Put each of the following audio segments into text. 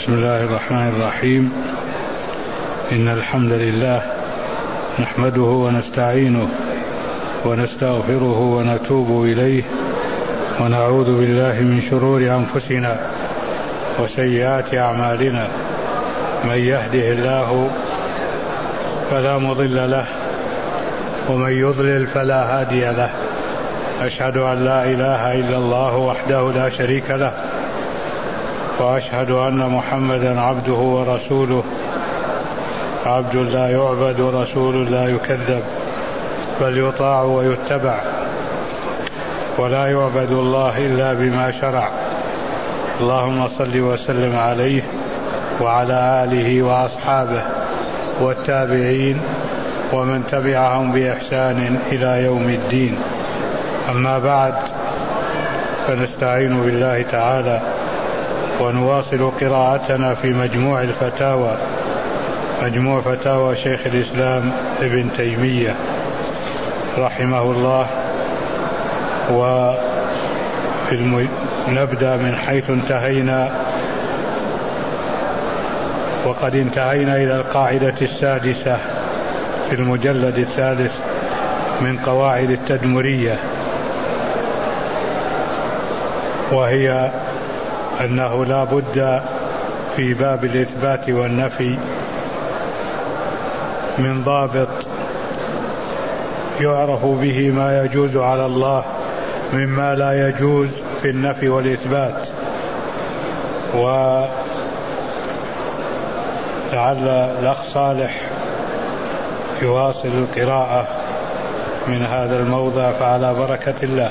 بسم الله الرحمن الرحيم. إن الحمد لله نحمده ونستعينه ونستغفره ونتوب إليه ونعوذ بالله من شرور أنفسنا وسيئات أعمالنا. من يهده الله فلا مضل له ومن يضلل فلا هادي له. أشهد أن لا إله إلا الله وحده لا شريك له، وأشهد أن محمدا عبده ورسوله، عبد لا يعبد ورسول لا يكذب، بل يطاع ويتبع، ولا يعبد الله إلا بما شرع. اللهم صل وسلم عليه وعلى آله وأصحابه والتابعين ومن تبعهم بإحسان إلى يوم الدين. أما بعد، فنستعين بالله تعالى ونواصل قراءتنا في مجموع فتاوى شيخ الإسلام ابن تيمية رحمه الله. نبدأ من حيث انتهينا، وقد انتهينا إلى القاعدة السادسة في المجلد الثالث من قواعد التدمرية، وهي أنه لا بد في باب الإثبات والنفي من ضابط يعرف به ما يجوز على الله مما لا يجوز في النفي والإثبات. ولعل الأخ صالح يواصل القراءة من هذا الموضع، فعلى بركة الله.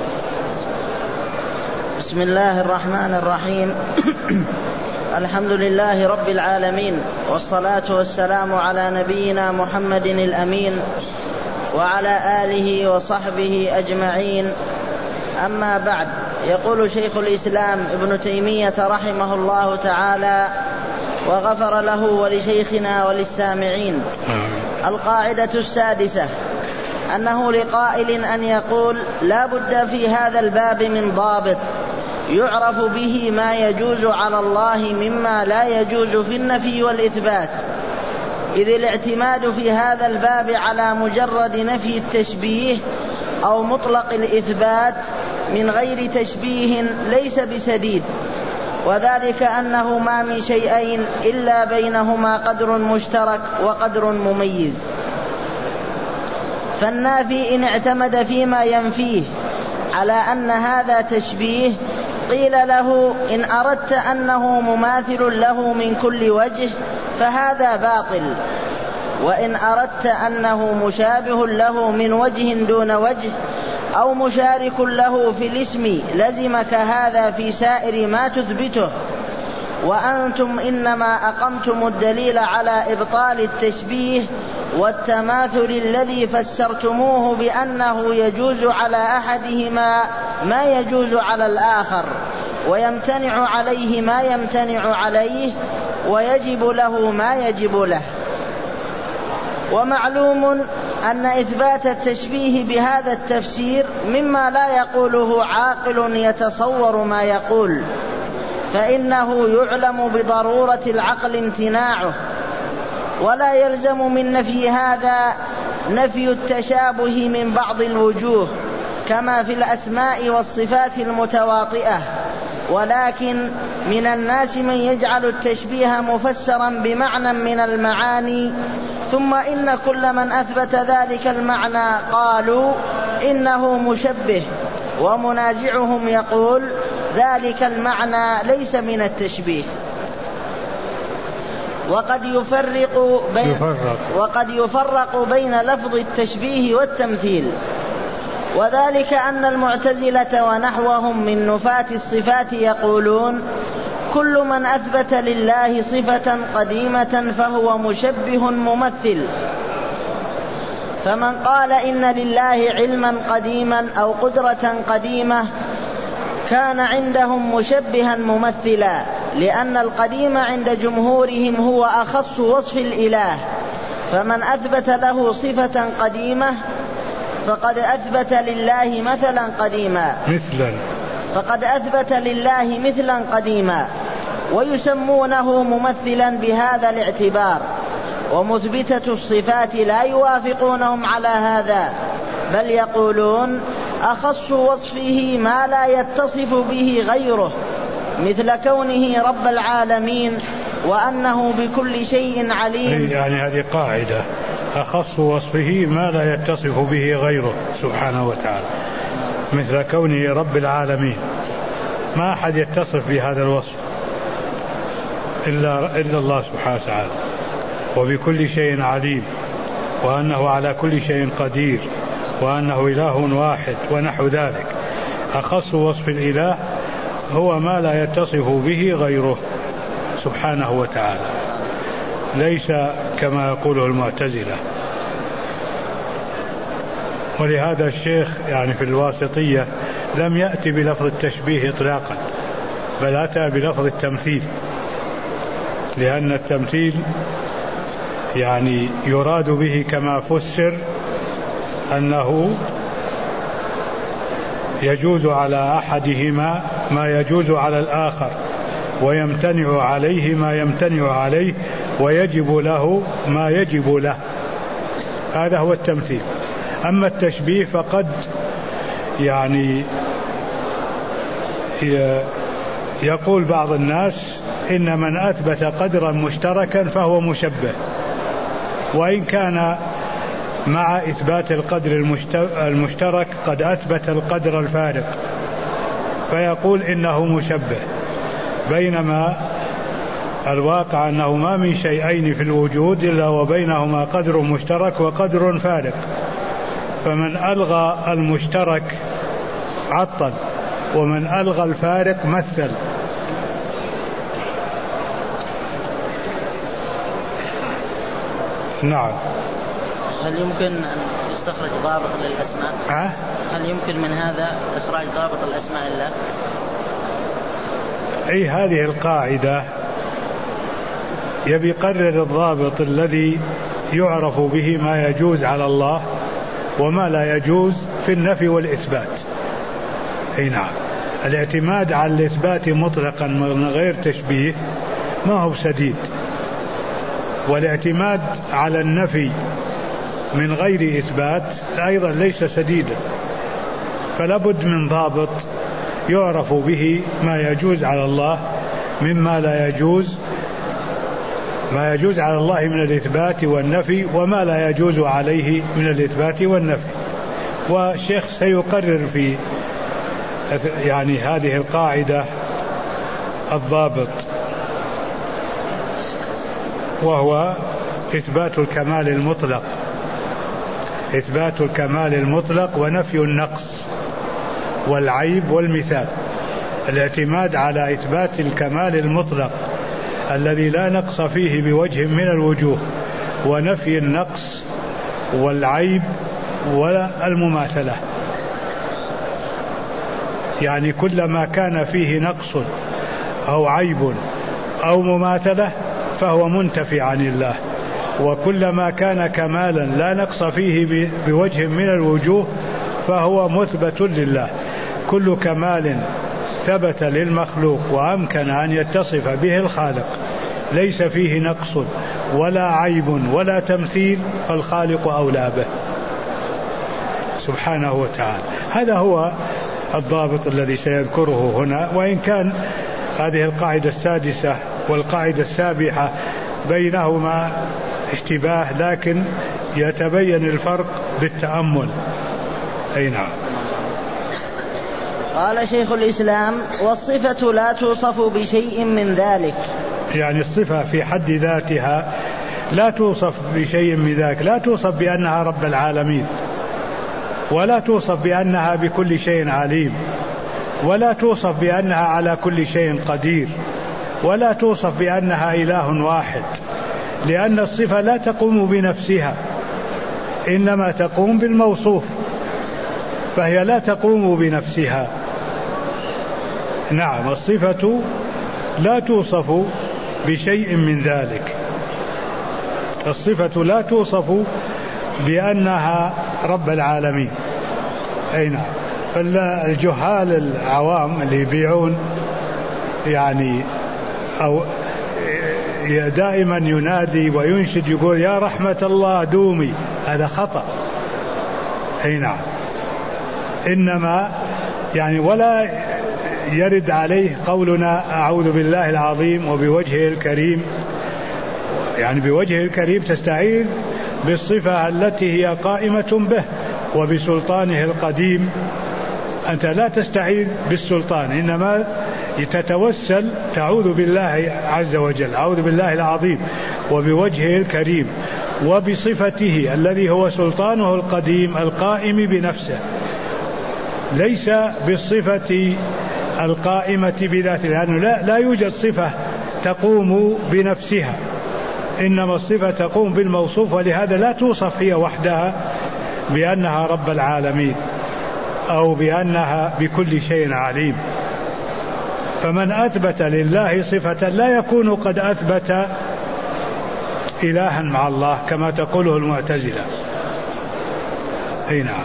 بسم الله الرحمن الرحيم. الحمد لله رب العالمين، والصلاة والسلام على نبينا محمد الأمين وعلى آله وصحبه أجمعين. أما بعد، يقول شيخ الإسلام ابن تيمية رحمه الله تعالى وغفر له ولشيخنا وللسامعين: القاعدة السادسة أنه لقائل أن يقول: لا بد في هذا الباب من ضابط يعرف به ما يجوز على الله مما لا يجوز في النفي والإثبات، إذ الاعتماد في هذا الباب على مجرد نفي التشبيه أو مطلق الإثبات من غير تشبيه ليس بسديد، وذلك أنه ما من شيئين إلا بينهما قدر مشترك وقدر مميز. فالنافي إن اعتمد فيما ينفيه على أن هذا تشبيه قيل له: إن أردت أنه مماثل له من كل وجه فهذا باطل، وإن أردت أنه مشابه له من وجه دون وجه أو مشارك له في الاسم لزمك هذا في سائر ما تثبته، وأنتم إنما أقمتم الدليل على إبطال التشبيه والتماثل الذي فسرتموه بأنه يجوز على أحدهما ما يجوز على الآخر، ويمتنع عليه ما يمتنع عليه، ويجب له ما يجب له. ومعلوم أن إثبات التشبيه بهذا التفسير مما لا يقوله عاقل يتصور ما يقول، فإنه يعلم بضرورة العقل امتناعه، ولا يلزم من نفي هذا نفي التشابه من بعض الوجوه كما في الأسماء والصفات المتواطئة، ولكن من الناس من يجعل التشبيه مفسرا بمعنى من المعاني، ثم إن كل من أثبت ذلك المعنى قالوا إنه مشبه، ومنازعهم يقول ذلك المعنى ليس من التشبيه. وقد يفرق بين لفظ التشبيه والتمثيل، وذلك أن المعتزلة ونحوهم من نفاة الصفات يقولون: كل من أثبت لله صفة قديمة فهو مشبه ممثل. فمن قال إن لله علما قديما أو قدرة قديمة كان عندهم مشبها ممثلا، لأن القديم عند جمهورهم هو أخص وصف الإله، فمن أثبت له صفة قديمة فقد أثبت لله مثلا قديما، ويسمونه ممثلا بهذا الاعتبار، ومثبتة الصفات لا يوافقونهم على هذا، بل يقولون أخص وصفه ما لا يتصف به غيره، مثل كونه رب العالمين وأنه بكل شيء عليم. يعني هذه قاعدة، أخص وصفه ما لا يتصف به غيره سبحانه وتعالى، مثل كونه رب العالمين، ما أحد يتصف بهذا الوصف إلا الله سبحانه وتعالى، وبكل شيء عليم، وأنه على كل شيء قدير، وأنه إله واحد، ونحو ذلك. أخص وصف الإله هو ما لا يتصف به غيره سبحانه وتعالى، ليس كما يقوله المعتزلة. ولهذا الشيخ يعني في الواسطية لم يأتي بلفظ التشبيه إطلاقا، بل أتى بلفظ التمثيل، لأن التمثيل يعني يراد به كما فسر أنه يجوز على أحدهما ما يجوز على الآخر، ويمتنع عليه ما يمتنع عليه، ويجب له ما يجب له. هذا هو التمثيل. أما التشبيه فقد يعني يقول بعض الناس إن من أثبت قدرا مشتركا فهو مشبه، وإن كان مع إثبات القدر المشترك قد أثبت القدر الفارق، فيقول إنه مشبه، بينما الواقع أنه ما من شيئين في الوجود إلا وبينهما قدر مشترك وقدر فارق، فمن ألغى المشترك عطل، ومن ألغى الفارق مثل. نعم. هل يمكن أن يستخرج ضابط للأسماء؟ هل يمكن من هذا إخراج ضابط الأسماء الله؟ أي هذه القاعدة يبي يقرر الضابط الذي يعرف به ما يجوز على الله وما لا يجوز في النفي والإثبات. أي نعم، الاعتماد على الإثبات مطلقا من غير تشبيه ما هو سديد، والاعتماد على النفي من غير إثبات أيضا ليس سديدا، فلا بد من ضابط يعرف به ما يجوز على الله مما لا يجوز، ما يجوز على الله من الإثبات والنفي، وما لا يجوز عليه من الإثبات والنفي. والشيخ سيقرر في يعني هذه القاعدة الضابط، وهو إثبات الكمال المطلق، إثبات الكمال المطلق ونفي النقص والعيب والمثال. الاعتماد على إثبات الكمال المطلق الذي لا نقص فيه بوجه من الوجوه، ونفي النقص والعيب ولا المماثلة، يعني كلما كان فيه نقص أو عيب أو مماثلة فهو منتفي عن الله، وكلما كان كمالا لا نقص فيه بوجه من الوجوه فهو مثبت لله. كل كمال ثبت للمخلوق وأمكن أن يتصف به الخالق ليس فيه نقص ولا عيب ولا تمثيل فالخالق أولى به سبحانه وتعالى. هذا هو الضابط الذي سيذكره هنا، وإن كان هذه القاعدة السادسة والقاعدة السابعة بينهما اشتباه، لكن يتبين الفرق بالتأمل. أي نعم. قال شيخ الإسلام: والصفة لا توصف بشيء من ذلك. يعني الصفة في حد ذاتها لا توصف بشيء من ذلك، لا توصف بأنها رب العالمين، ولا توصف بأنها بكل شيء عليم، ولا توصف بأنها على كل شيء قدير، ولا توصف بأنها إله واحد، لأن الصفة لا تقوم بنفسها، إنما تقوم بالموصوف، فهي لا تقوم بنفسها. نعم، الصفة لا توصف بشيء من ذلك، الصفة لا توصف بأنها رب العالمين. أي نعم. فالجهال العوام اللي يبيعون يعني أو دائما ينادي وينشد يقول يا رحمة الله دومي، هذا خطأ. أي نعم. إنما يعني ولا يرد عليه قولنا أعوذ بالله العظيم وبوجهه الكريم، يعني بوجهه الكريم تستعيذ بالصفة التي هي قائمة به وبسلطانه القديم. أنت لا تستعيذ بالسلطان، إنما تتوسل تعوذ بالله عز وجل، أعوذ بالله العظيم وبوجهه الكريم وبصفته الذي هو سلطانه القديم القائم بنفسه، ليس بالصفة القائمة بذاته، لأنه لا يوجد صفة تقوم بنفسها، إنما الصفة تقوم بالموصوف، ولهذا لا توصف هي وحدها بأنها رب العالمين أو بأنها بكل شيء عليم. فمن أثبت لله صفة لا يكون قد أثبت إلها مع الله كما تقوله المعتزلة. هنا.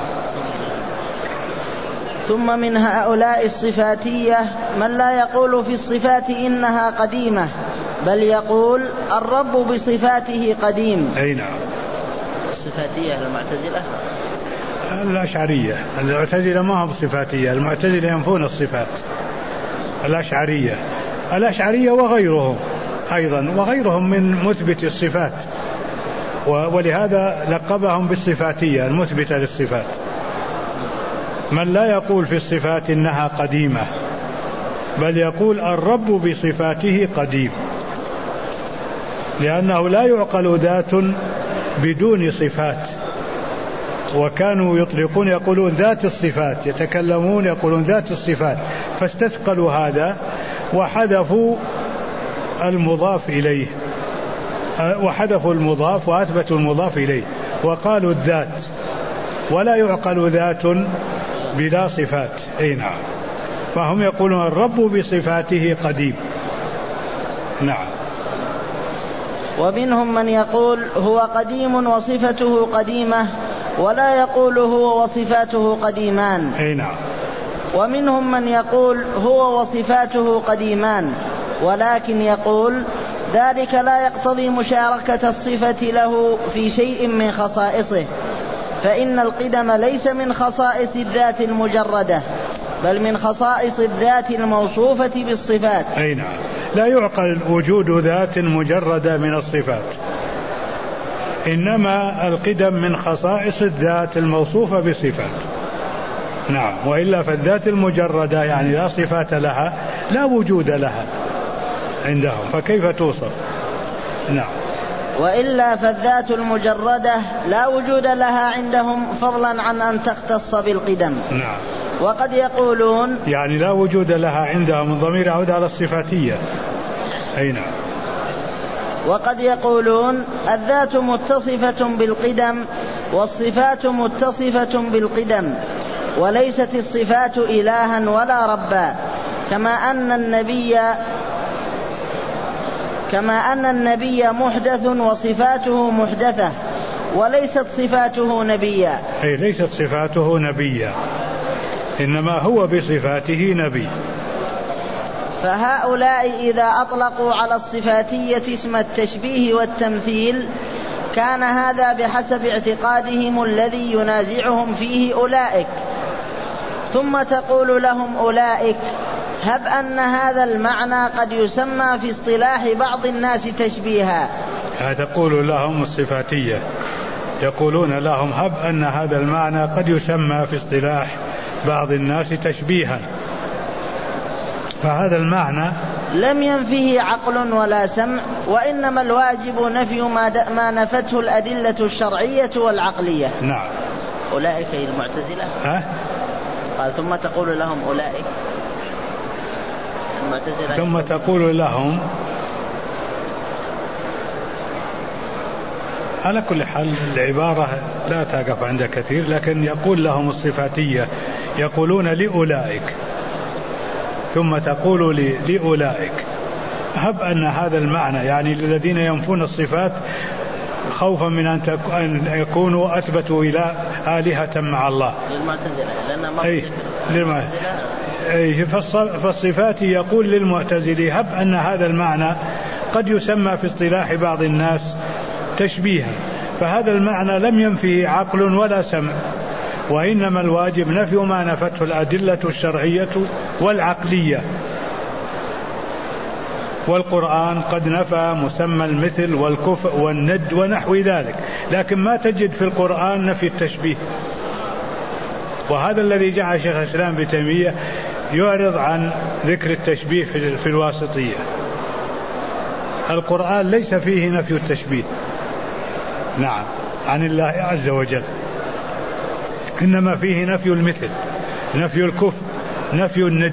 ثم من هؤلاء الصفاتية من لا يقول في الصفات إنها قديمة، بل يقول الرب بصفاته قديم. أي نعم. الصفاتية المعتزلة الأشعرية. المعتزلة ما هم صفاتية، المعتزلة ينفون الصفات. الأشعرية وغيرهم أيضا، وغيرهم من مثبت الصفات، ولهذا لقبهم بالصفاتية المثبتة للصفات. من لا يقول في الصفات إنها قديمة، بل يقول الرب بصفاته قديم، لأنه لا يعقل ذات بدون صفات. وكانوا يطلقون يقولون ذات الصفات، يتكلمون يقولون ذات الصفات، فاستثقلوا هذا وحذفوا المضاف إليه، وحذفوا المضاف وأثبتوا المضاف إليه وقالوا الذات، ولا يعقل ذات بلا صفات. أي نعم. فهم يقولون الرب بصفاته قديم. نعم. ومنهم من يقول هو قديم وصفته قديمة، ولا يقول هو وصفاته قديمان. أي نعم. ومنهم من يقول هو وصفاته قديمان، ولكن يقول ذلك لا يقتضي مشاركة الصفة له في شيء من خصائصه، فإن القدم ليس من خصائص الذات المجردة، بل من خصائص الذات الموصوفة بالصفات. أي نعم. لا يعقل وجود ذات مجردة من الصفات، إنما القدم من خصائص الذات الموصوفة بصفات. نعم. وإلا فالذات المجردة يعني لا صفات لها لا وجود لها عندهم، فكيف توصف؟ نعم. وإلا فالذات المجردة لا وجود لها عندهم، فضلا عن أن تختص بالقدم. نعم. وقد يقولون يعني لا وجود لها عندهم، الضمير يعود على الصفاتية. أي نعم. وقد يقولون الذات متصفة بالقدم والصفات متصفة بالقدم، وليست الصفات إلها ولا ربا، كما أن النبي محدث وصفاته محدثة، وليست صفاته نبيا. أي ليست صفاته نبيا، إنما هو بصفاته نبي. فهؤلاء إذا أطلقوا على الصفاتية اسم التشبيه والتمثيل كان هذا بحسب اعتقادهم الذي ينازعهم فيه أولئك. ثم تقول لهم أولئك هب أن هذا المعنى قد يسمى في اصطلاح بعض الناس تشبيها. تقول لهم الصفاتية، يقولون لهم هب أن هذا المعنى قد يسمى في اصطلاح بعض الناس تشبيها، فهذا المعنى لم ينفه عقل ولا سمع، وإنما الواجب نفي ما نفته الأدلة الشرعية والعقلية. نعم. أولئك المعتزلة. قال ثم تقول لهم أولئك المعتزلة. ثم تقول لهم، على كل حال العبارة لا تقف عند كثير، لكن يقول لهم الصفاتية، يقولون لأولئك، ثم تقول لأولئك هب أن هذا المعنى، يعني للذين ينفون الصفات خوفا من أن يكونوا أثبتوا إلى آلهة مع الله. للمعتزلة، لأن أي فالصفات يقول للمعتزلي هب أن هذا المعنى قد يسمى في اصطلاح بعض الناس تشبيها، فهذا المعنى لم ينفيه عقل ولا سمع، وإنما الواجب نفي ما نفته الأدلة الشرعية والعقلية، والقرآن قد نفى مسمى المثل والكفء والند ونحو ذلك، لكن ما تجد في القرآن نفي التشبيه. وهذا الذي جعل شيخ الإسلام ابن تيمية يعرض عن ذكر التشبيه في الواسطية. القرآن ليس فيه نفي التشبيه، نعم، عن الله عز وجل، إنما فيه نفي المثل، نفي الكفء، نفي الند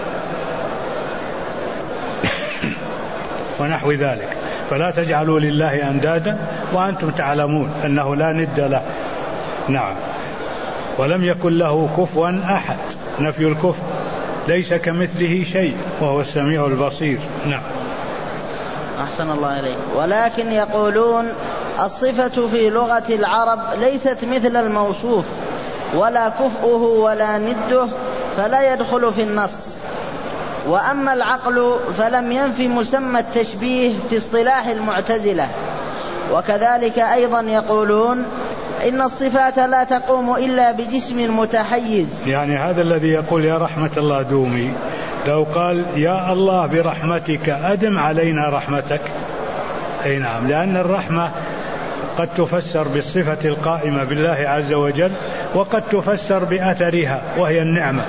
ونحو ذلك. فلا تجعلوا لله أندادا وأنتم تعلمون أنه لا ند له، نعم، ولم يكن له كفوا أحد، نفي الكفء، ليس كمثله شيء وهو السميع البصير. نعم. أحسن الله إليك. ولكن يقولون الصفة في لغة العرب ليست مثل الموصوف، ولا كفؤه ولا نده، فلا يدخل في النص. وأما العقل فلم ينفي مسمى التشبيه في اصطلاح المعتزلة. وكذلك أيضا يقولون إن الصفات لا تقوم إلا بجسم متحيز. يعني هذا الذي يقول يا رحمة الله دومي لو قال يا الله برحمتك أدم علينا رحمتك، أي نعم، لأن الرحمة قد تفسر بالصفة القائمة بالله عز وجل، وقد تفسر بأثرها وهي النعمة،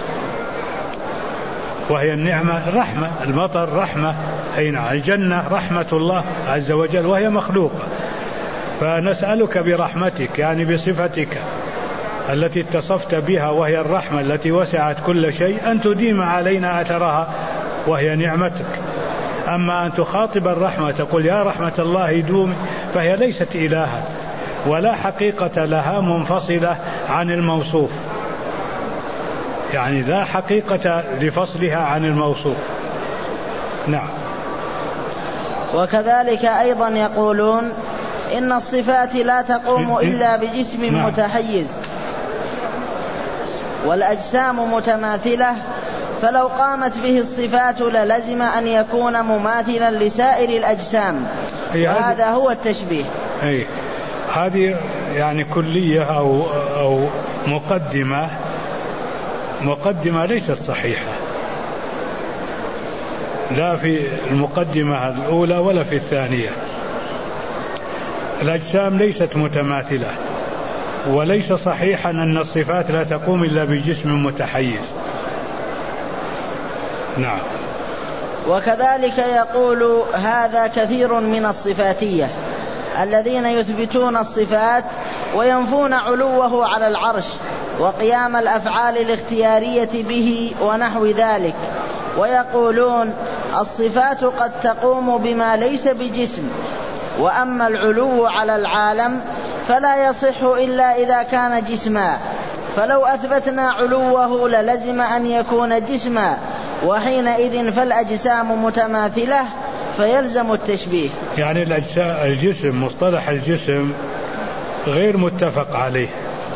وهي النعمة رحمة، المطر رحمة، أي نعم، الجنة رحمة الله عز وجل وهي مخلوقة. فنسألك برحمتك يعني بصفتك التي اتصفت بها وهي الرحمة التي وسعت كل شيء أن تديم علينا أثرها وهي نعمتك. أما أن تخاطب الرحمة تقول يا رحمة الله دوم، فهي ليست إلها ولا حقيقة لها منفصلة عن الموصوف، يعني لا حقيقة لفصلها عن الموصوف. نعم. وكذلك أيضا يقولون إن الصفات لا تقوم إلا بجسم متحيز، والأجسام متماثلة، فلو قامت به الصفات للزم أن يكون مماثلا لسائر الأجسام، وهذا هو التشبيه. هذه يعني كلية أو مقدمة ليست صحيحة، لا في المقدمة الأولى ولا في الثانية. الأجسام ليست متماثلة، وليس صحيحا أن الصفات لا تقوم إلا بجسم متحيز. نعم. وكذلك يقول هذا كثير من الصفاتية الذين يثبتون الصفات وينفون علوه على العرش وقيام الأفعال الاختيارية به ونحو ذلك، ويقولون الصفات قد تقوم بما ليس بجسم، وأما العلو على العالم فلا يصح إلا إذا كان جسما، فلو أثبتنا علوه للزم أن يكون جسما، وحينئذ فالأجسام متماثلة فيلزم التشبيه. يعني الجسم، مصطلح الجسم غير متفق عليه،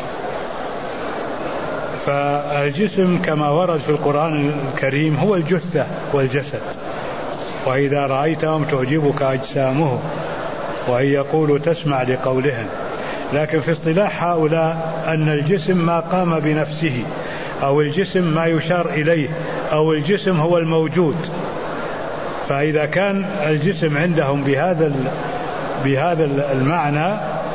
فالجسم كما ورد في القرآن الكريم هو الجثة والجسد، وإذا رأيتهم تعجبك أجسامهم وإن يقولوا تسمع لقولهم. لكن في اصطلاح هؤلاء أن الجسم ما قام بنفسه، أو الجسم ما يشار إليه، أو الجسم هو الموجود. فإذا كان الجسم عندهم بهذا المعنى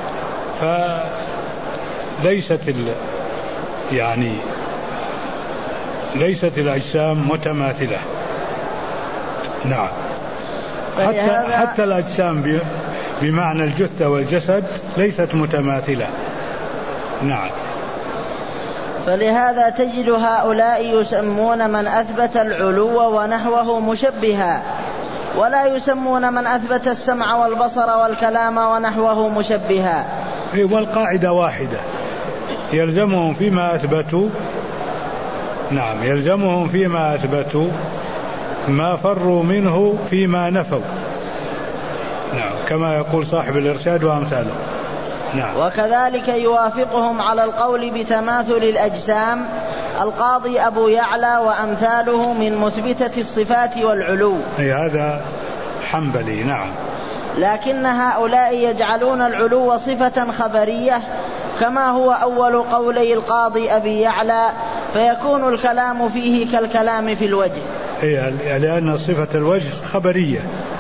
ليست الأجسام متماثلة. نعم. حتى الأجسام بمعنى الجثة والجسد ليست متماثلة. نعم. فلهذا تجد هؤلاء يسمون من أثبت العلو ونحوه مشبها، ولا يسمون من أثبت السمع والبصر والكلام ونحوه مشبها. والقاعدة واحدة، يلزمهم فيما أثبتوا، نعم، يلزمهم فيما أثبتوا ما فروا منه فيما نفوا. نعم، كما يقول صاحب الإرشاد وأمثاله. نعم. وكذلك يوافقهم على القول بتماثل الأجسام القاضي أبو يعلى وأمثاله من مثبتة الصفات والعلو. أي هذا حنبلي. نعم. لكن هؤلاء يجعلون العلو صفة خبرية كما هو أول قولي القاضي أبي يعلى، فيكون الكلام فيه كالكلام في الوجه. لأن صفة الوجه خبرية.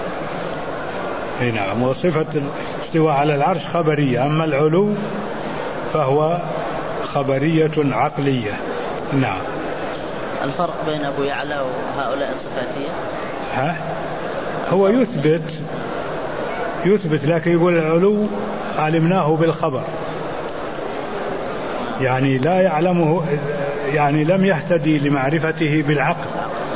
نعم. وصفة الاستواء على العرش خبرية، أما العلو فهو خبرية عقلية. نعم. الفرق بين أبو يعلى وهؤلاء الصفاتية هو يثبت لكن يقول العلو علمناه بالخبر، يعني لا يعلمه، يعني لم يهتدي لمعرفته بالعقل.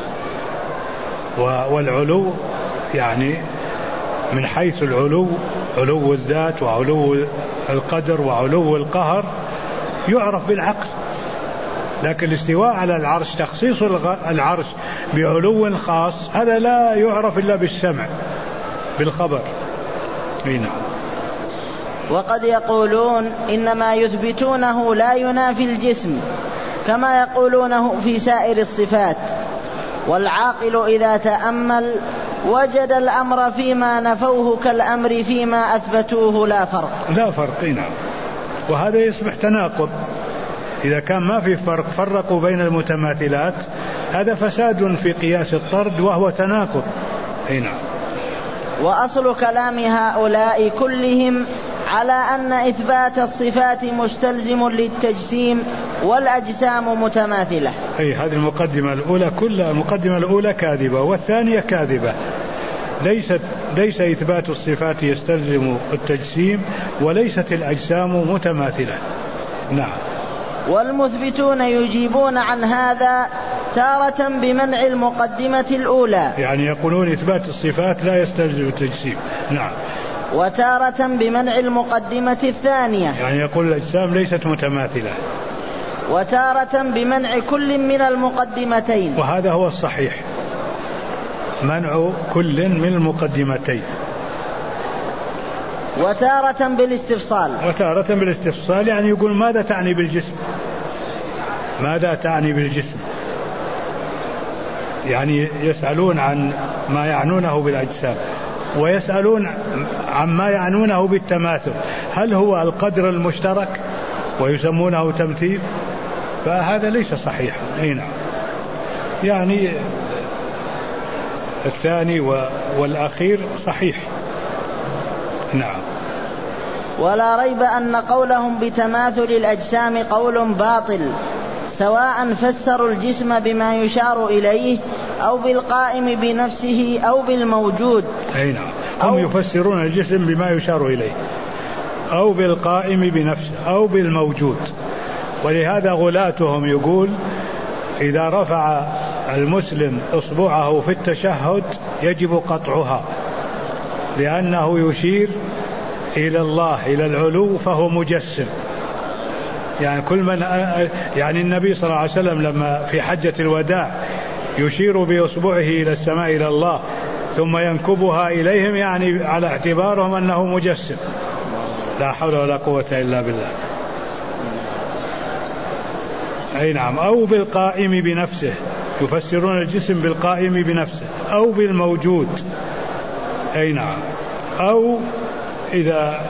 والعلو يعني من حيث العلو، علو الذات وعلو القدر وعلو القهر يعرف بالعقل، لكن الاستواء على العرش، تخصيص العرش بعلو خاص، هذا لا يعرف إلا بالسمع بالخبر. نعم. وقد يقولون إنما يثبتونه لا ينافي الجسم كما يقولونه في سائر الصفات، والعاقل إذا تأمل وجد الأمر فيما نفوه كالأمر فيما أثبتوه لا فرق. نعم. وهذا يصبح تناقض إذا كان ما في فرق، فرقوا بين المتماثلات، هذا فساد في قياس الطرد وهو تناقض. نعم. وأصل كلام هؤلاء كلهم على أن إثبات الصفات مستلزم للتجسيم والأجسام متماثلة. هذه المقدمة الأولى، كل المقدمة الأولى كاذبة والثانية كاذبة. ليس إثبات الصفات يستلزم التجسيم، وليست الأجسام متماثلة. نعم. والمثبتون يجيبون عن هذا تارة بمنع المقدمة الأولى، يعني يقولون إثبات الصفات لا يستلزم التجسيم. نعم. وتارة بمنع المقدمة الثانية، يعني يقول الأجسام ليست متماثلة، وتارة بمنع كل من المقدمتين، وهذا هو الصحيح، منع كل من المقدمتين. وتارة بالاستفصال، يعني يقول ماذا تعني بالجسم، ماذا تعني بالجسم، يعني يسألون عن ما يعنونه بالأجسام، ويسألون عما يعنونه بالتماثل، هل هو القدر المشترك ويسمونه تمثيل؟ فهذا ليس صحيح. نعم. يعني الثاني والأخير صحيح. نعم. ولا ريب أن قولهم بتماثل الأجسام قول باطل، سواء فسروا الجسم بما يشار إليه أو بالقائم بنفسه أو بالموجود. نعم. هم يفسرون الجسم بما يشار إليه أو بالقائم بنفسه أو بالموجود. ولهذا غلاتهم يقول إذا رفع المسلم إصبعه في التشهد يجب قطعها، لأنه يشير إلى الله، إلى العلو، فهو مجسم. يعني كل من، يعني النبي صلى الله عليه وسلم لما في حجة الوداع يشير بإصبعه إلى السماء إلى الله ثم ينكبها إليهم، يعني على اعتبارهم أنه مجسم. لا حول ولا قوة إلا بالله. نعم. أو بالقائم بنفسه، يفسرون الجسم بالقائم بنفسه أو بالموجود. نعم. أو إذا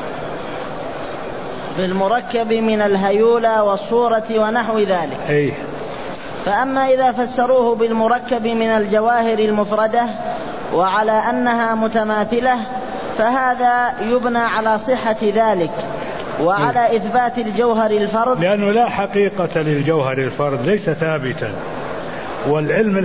بالمركب من الهيولى والصورة ونحو ذلك. فأما إذا فسروه بالمركب من الجواهر المفردة وعلى أنها متماثلة، فهذا يبنى على صحة ذلك وعلى إثبات الجوهر الفرد، لأنه لا حقيقة للجوهر الفرد، ليس ثابتا. والعلم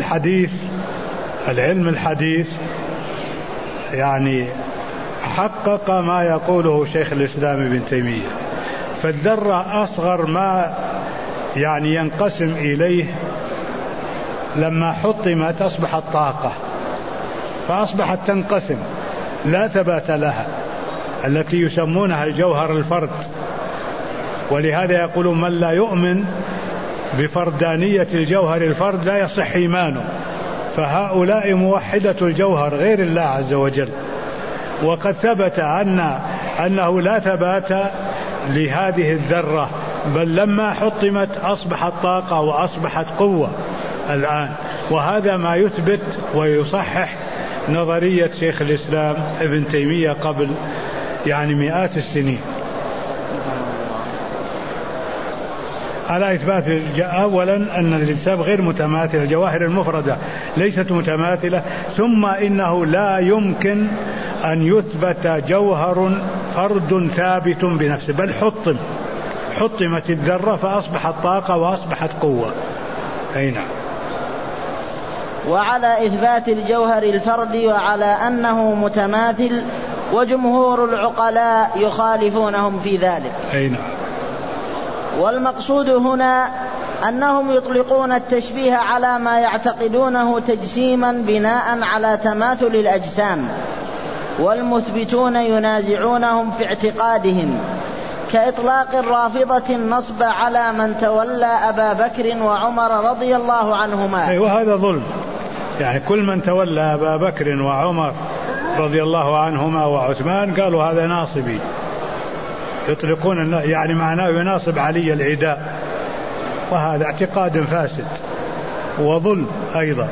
الحديث يعني حقق ما يقوله شيخ الإسلام ابن تيمية، فالذرة أصغر ما يعني ينقسم إليه لما حطمت أصبحت طاقة، فأصبحت تنقسم لا ثبات لها، التي يسمونها الجوهر الفرد. ولهذا يقولون من لا يؤمن بفردانية الجوهر الفرد لا يصح إيمانه، فهؤلاء موحدة الجوهر غير الله عز وجل. وقد ثبت أنه لا ثبات لهذه الذرة بل لما حطمت أصبحت طاقة وأصبحت قوة الآن. وهذا ما يثبت ويصحح نظرية شيخ الإسلام ابن تيمية قبل مئات السنين على إثبات أولا أن الأجسام غير متماثلة، الجواهر المفردة ليست متماثلة، ثم إنه لا يمكن أن يثبت جوهر فرد ثابت بنفسه، بل حطمت الذرة فأصبحت طاقة وأصبحت قوة. أي نعم. وعلى إثبات الجوهر الفردي وعلى أنه متماثل، وجمهور العقلاء يخالفونهم في ذلك. أي نعم. والمقصود هنا أنهم يطلقون التشبيه على ما يعتقدونه تجسيما بناء على تماثل الأجسام، والمثبتون ينازعونهم في اعتقادهم، كإطلاق الرافضة النصب على من تولى أبا بكر وعمر رضي الله عنهما. وهذا ظلم، كل من تولى أبا بكر وعمر رضي الله عنهما وعثمان قالوا هذا ناصبي، يطلقون معناه يناصب علي العداء، وهذا اعتقاد فاسد وظلم أيضا،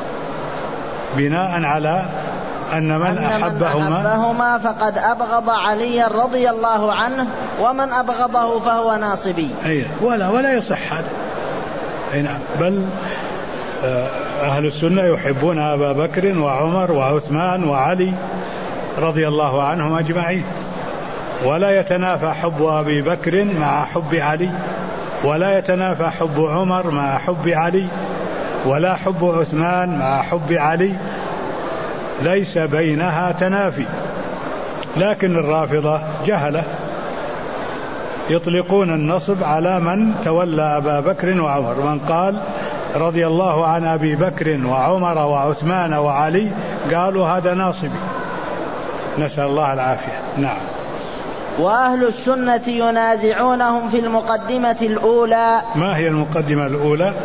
بناء على أن من أحبهما فقد أبغض علي رضي الله عنه، ومن أبغضه فهو ناصبي. ولا يصح هذا. نعم. بل أهل السنة يحبون أبا بكر وعمر وعثمان وعلي رضي الله عنهم أجمعين، ولا يتنافى حب أبي بكر مع حب علي، ولا يتنافى حب عمر مع حب علي، ولا حب عثمان مع حب علي، ليس بينها تنافي. لكن الرافضة جهلة يطلقون النصب على من تولى أبا بكر وعمر، من قال رضي الله عن أبي بكر وعمر وعثمان وعلي قالوا هذا ناصبي، نسأل الله العافية. نعم. وأهل السنة ينازعونهم في المقدمة الأولى. ما هي المقدمة الأولى؟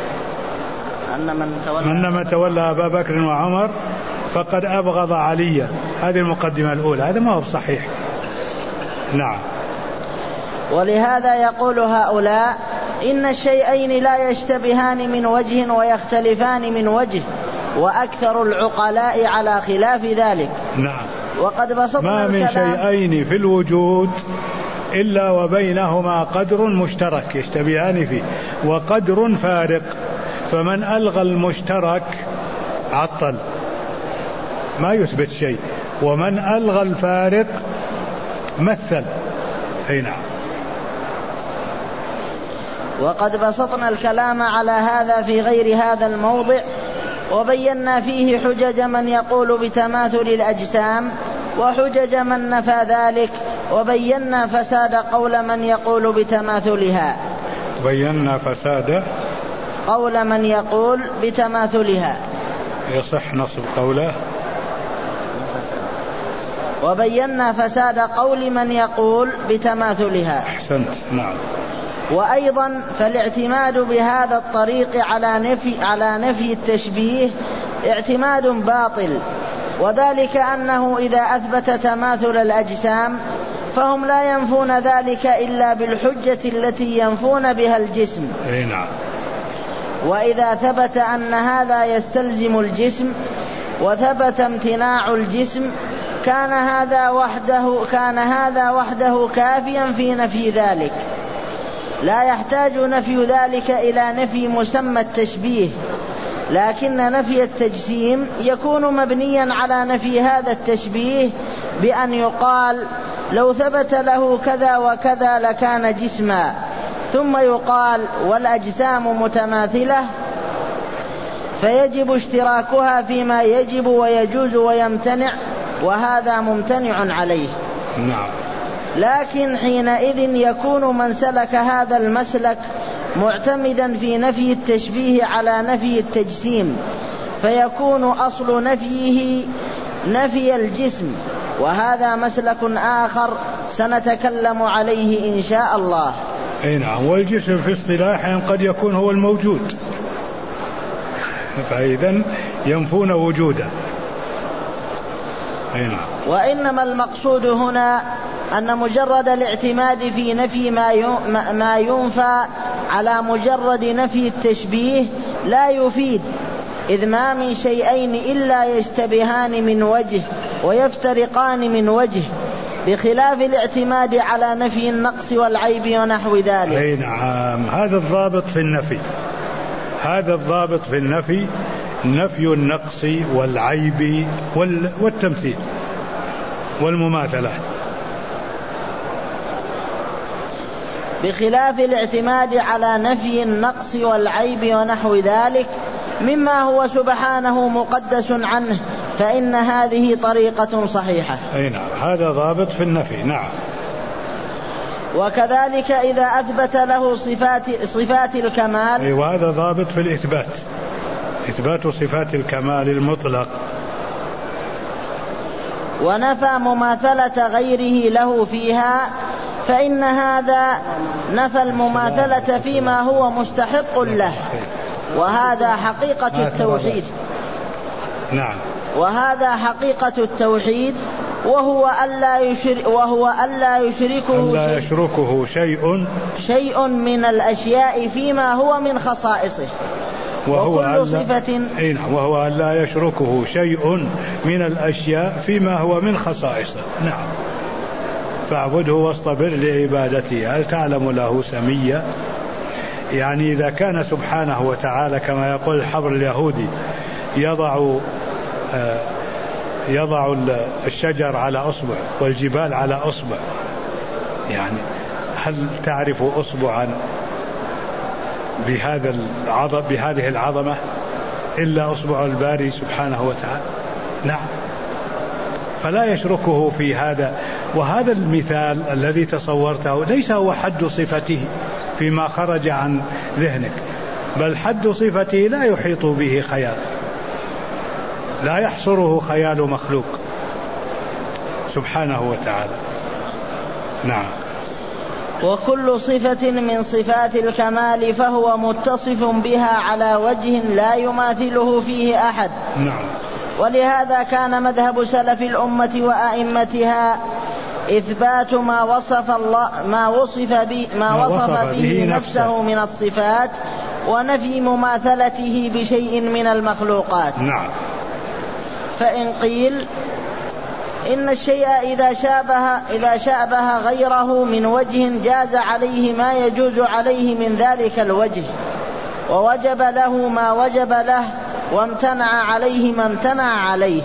أن من تولى أبا بكر وعمر فقد أبغض عليا، هذه المقدمة الأولى، هذا ما هو صحيح. نعم. ولهذا يقول هؤلاء إن الشيئين لا يشتبهان من وجه ويختلفان من وجه، وأكثر العقلاء على خلاف ذلك. نعم. وقد بسطنا ما من شيئين في الوجود إلا وبينهما قدر مشترك يشتبهان فيه وقدر فارق، فمن ألغى المشترك عطل ما يثبت شيء، ومن ألغى الفارق مثل. أي نعم. وقد بسطنا الكلام على هذا في غير هذا الموضع، وبينا فيه حجج من يقول بتماثل الأجسام وحجج من نفى ذلك، وبينا فساد قول من يقول بتماثلها. بينا فساد قول من يقول بتماثلها، يصح نصب قوله. وبينا فساد قول من يقول بتماثلها. أحسنت. نعم. وأيضا فالاعتماد بهذا الطريق على نفي التشبيه اعتماد باطل، وذلك أنه إذا أثبت تماثل الأجسام فهم لا ينفون ذلك إلا بالحجة التي ينفون بها الجسم. نعم. وإذا ثبت أن هذا يستلزم الجسم وثبت امتناع الجسم كان هذا وحده كافيا في نفي ذلك، لا يحتاج نفي ذلك إلى نفي مسمى التشبيه، لكن نفي التجسيم يكون مبنيا على نفي هذا التشبيه بأن يقال لو ثبت له كذا وكذا لكان جسما، ثم يقال والأجسام متماثلة فيجب اشتراكها فيما يجب ويجوز ويمتنع، وهذا ممتنع عليه. نعم. لكن حينئذ يكون من سلك هذا المسلك معتمدا في نفي التشبيه على نفي التجسيم، فيكون أصل نفيه نفي الجسم، وهذا مسلك آخر سنتكلم عليه إن شاء الله. نعم. والجسم في اصطلاح قد يكون هو الموجود، فإذن ينفون وجوده. وإنما المقصود هنا أن مجرد الاعتماد في نفي ما ينفى على مجرد نفي التشبيه لا يفيد، إذ ما من شيئين إلا يشتبهان من وجه ويفترقان من وجه، بخلاف الاعتماد على نفي النقص والعيب ونحو ذلك. أي نعم، هذا الضابط في النفي، هذا الضابط في النفي، نفي النقص والعيب والتمثيل والمماثلة، بخلاف الاعتماد على نفي النقص والعيب ونحو ذلك مما هو سبحانه مقدس عنه، فإن هذه طريقة صحيحة. أي نعم، هذا ضابط في النفي. نعم. وكذلك إذا أثبت له صفات الكمال، وهذا ضابط في الإثبات، إثبات صفات الكمال المطلق، ونفى مماثلة غيره له فيها، فإن هذا نفى المماثلة فيما هو مستحق له، وهذا حقيقة التوحيد. نعم. وهذا حقيقة التوحيد، وهو ألا يشركه شيء من الأشياء فيما هو من خصائصه، وهو ألا يشركه شيء من الأشياء فيما هو من خصائصه. نعم. فاعبده واصطبر لعبادته، هل تعلم له سميا؟ يعني إذا كان سبحانه وتعالى كما يقول الحبر اليهودي يضع الشجر على أصبع والجبال على أصبع، يعني هل تعرف أصبعا بهذه العظمة إلا أصبع الباري سبحانه وتعالى؟ نعم. فلا يشركه في هذا. وهذا المثال الذي تصورته ليس هو حد صفته فيما خرج عن ذهنك، بل حد صفته لا يحيط به خيال، لا يحصره خيال مخلوق سبحانه وتعالى. نعم. وكل صفة من صفات الكمال فهو متصف بها على وجه لا يماثله فيه أحد. نعم. ولهذا كان مذهب سلف الأمة وأئمتها إثبات ما وصف به نفسه من الصفات، ونفي مماثلته بشيء من المخلوقات. نعم. فإن قيل إن الشيء إذا شابه غيره من وجه جاز عليه ما يجوز عليه من ذلك الوجه، ووجب له ما وجب له، وامتنع عليه ما امتنع عليه.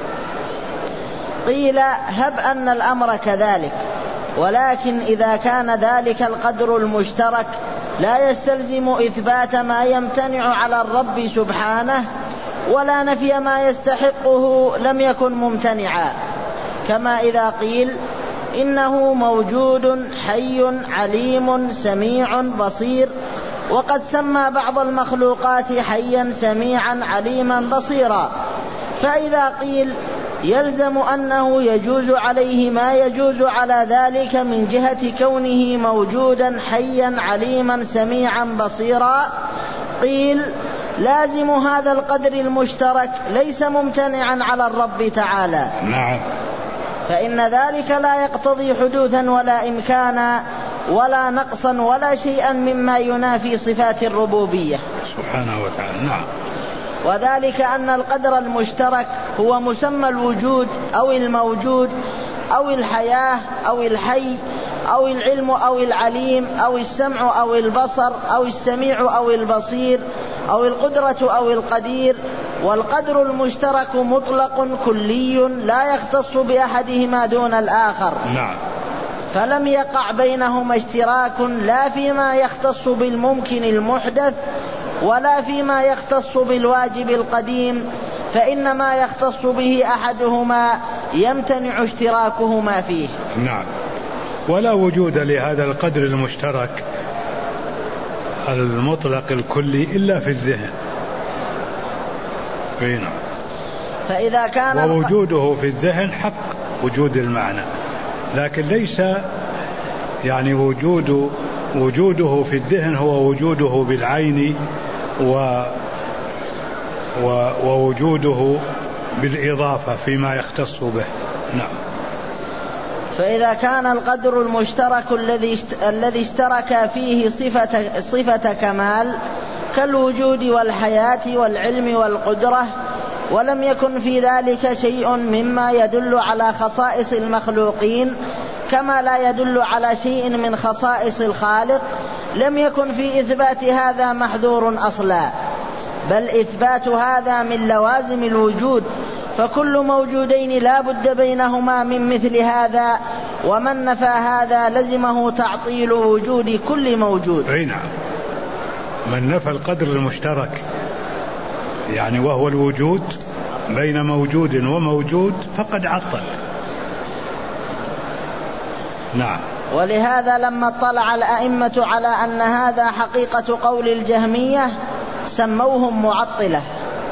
قيل هب أن الأمر كذلك، ولكن إذا كان ذلك القدر المشترك لا يستلزم إثبات ما يمتنع على الرب سبحانه، ولا نفي ما يستحقه لم يكن ممتنعا، كما إذا قيل إنه موجود حي عليم سميع بصير، وقد سمى بعض المخلوقات حيا سميعا عليما بصيرا. فإذا قيل يلزم أنه يجوز عليه ما يجوز على ذلك من جهة كونه موجودا حيا عليما سميعا بصيرا، قيل لازم هذا القدر المشترك ليس ممتنعا على الرب تعالى. نعم. فإن ذلك لا يقتضي حدوثا ولا إمكانا ولا نقصا ولا شيئا مما ينافي صفات الربوبية سبحانه وتعالى. نعم. وذلك أن القدر المشترك هو مسمى الوجود أو الموجود أو الحياة أو الحي أو العلم أو العليم أو السمع أو البصر أو السميع أو البصير أو القدرة أو القدير. والقدر المشترك مطلق كلي لا يختص بأحدهما دون الآخر. نعم. فلم يقع بينهما اشتراك لا فيما يختص بالممكن المحدث ولا فيما يختص بالواجب القديم، فإن ما يختص به أحدهما يمتنع اشتراكهما فيه. نعم. ولا وجود لهذا القدر المشترك المطلق الكلي إلا في الذهن. فإذا كان ووجوده في الذهن حق وجود المعنى، لكن ليس يعني وجوده في الذهن هو وجوده بالعين ووجوده بالإضافة فيما يختص به. نعم. فإذا كان القدر المشترك الذي اشترك فيه صفة كمال كالوجود والحياة والعلم والقدرة، ولم يكن في ذلك شيء مما يدل على خصائص المخلوقين كما لا يدل على شيء من خصائص الخالق، لم يكن في إثبات هذا محذور أصلا، بل إثبات هذا من لوازم الوجود، فكل موجودين لا بد بينهما من مثل هذا، ومن نفى هذا لزمه تعطيل وجود كل موجود. نعم. من نفى القدر المشترك يعني وهو الوجود بين موجود وموجود فقد عطل. نعم. ولهذا لما اطلع الأئمة على أن هذا حقيقة قول الجهمية سموهم معطلة.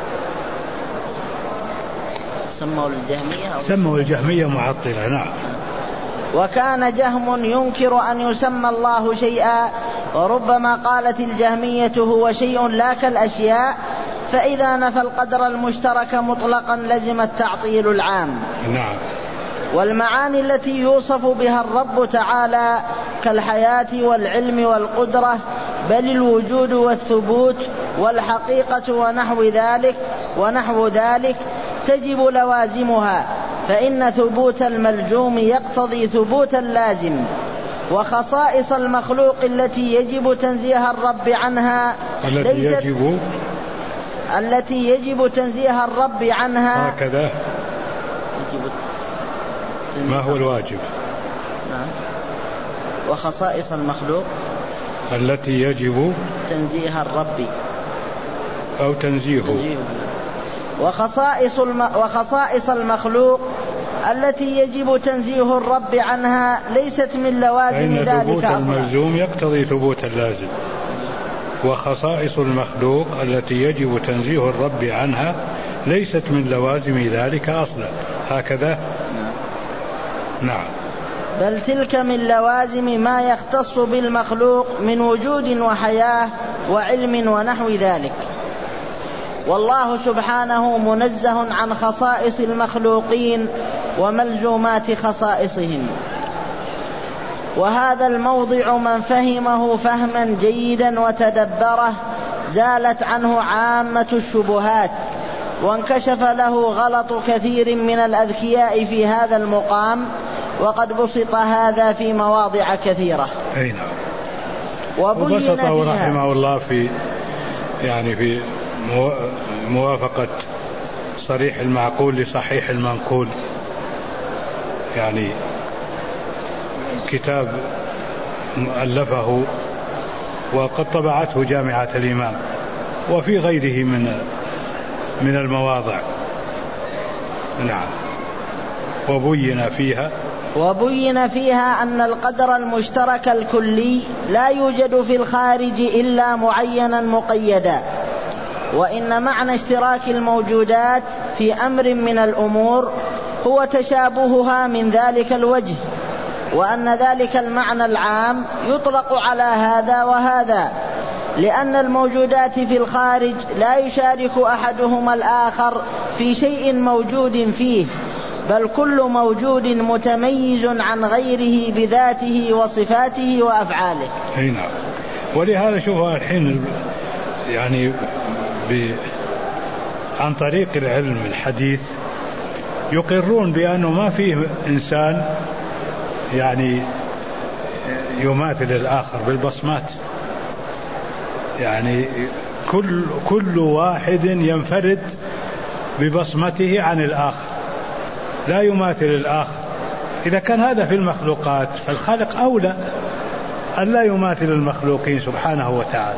سموا الجهمية معطلة. نعم. وكان جهم ينكر أن يسمى الله شيئا، وربما قالت الجهمية هو شيء لا كالأشياء، فإذا نفى القدر المشترك مطلقا لزم التعطيل العام. نعم. والمعاني التي يوصف بها الرب تعالى كالحياة والعلم والقدرة، بل الوجود والثبوت والحقيقة ونحو ذلك تجب لوازمها، فإن ثبوت الملزوم يقتضي ثبوت اللازم. وخصائص المخلوق التي يجب تنزيه الرب عنها التي يجب تنزيه الرب عنها هكذا. ما هو الواجب؟ نعم. وخصائص المخلوق التي يجب تنزيه الرب أو تنزيهه. وخصائص المخلوق التي يجب تنزيه الرب عنها ليست من لوازم ذلك أصلا. ثبوت الملزوم يقتضي ثبوت اللازم، وخصائص المخلوق التي يجب تنزيه الرب عنها ليست من لوازم ذلك أصلا. هكذا. نعم. بل تلك من لوازم ما يختص بالمخلوق من وجود وحياة وعلم ونحو ذلك. والله سبحانه منزه عن خصائص المخلوقين وملزومات خصائصهم. وهذا الموضع من فهمه فهما جيدا وتدبره زالت عنه عامة الشبهات، وانكشف له غلط كثير من الأذكياء في هذا المقام، وقد بسط هذا في مواضع كثيرة. أي نعم. وبسطه رحمه الله في موافقة صريح المعقول لصحيح المنقول، يعني كتاب ألفه وقد طبعته جامعة الإمام، وفي غيره من المواضع. نعم. وبين فيها أن القدر المشترك الكلي لا يوجد في الخارج إلا معينا مقيدا، وإن معنى اشتراك الموجودات في أمر من الأمور هو تشابهها من ذلك الوجه، وأن ذلك المعنى العام يطلق على هذا وهذا، لأن الموجودات في الخارج لا يشارك أحدهما الآخر في شيء موجود فيه، بل كل موجود متميز عن غيره بذاته وصفاته وأفعاله. نعم. ولهذا شوفوا الحين يعني عن طريق العلم الحديث يقرون بأنه ما فيه إنسان يعني يماثل الآخر بالبصمات، يعني كل واحد ينفرد ببصمته عن الآخر، لا يماثل الآخر. إذا كان هذا في المخلوقات فالخالق أولى أن لا يماثل المخلوقين سبحانه وتعالى.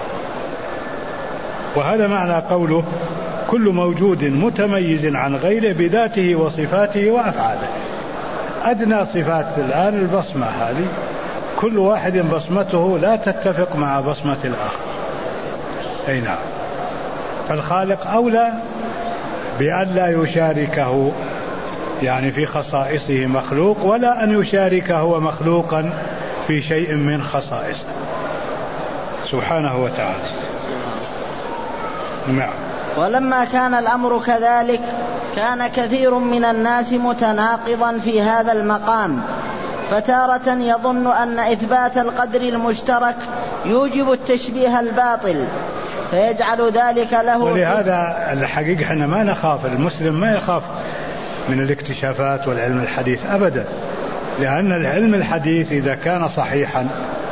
وهذا معنى قوله كل موجود متميز عن غيره بذاته وصفاته وأفعاله. أدنى صفات الآن البصمة هذه، كل واحد بصمته لا تتفق مع بصمة الآخر. أي نعم. فالخالق أولى بأن لا يشاركه يعني في خصائصه مخلوق، ولا أن يشاركه هو مخلوقا في شيء من خصائصه سبحانه وتعالى. نعم. ولما كان الأمر كذلك كان كثير من الناس متناقضا في هذا المقام، فتارة يظن أن إثبات القدر المشترك يوجب التشبيه الباطل فيجعل ذلك له. ولهذا الحقيقة احنا ما نخاف، المسلم ما يخاف من الاكتشافات والعلم الحديث أبدا، لأن العلم الحديث إذا كان صحيحا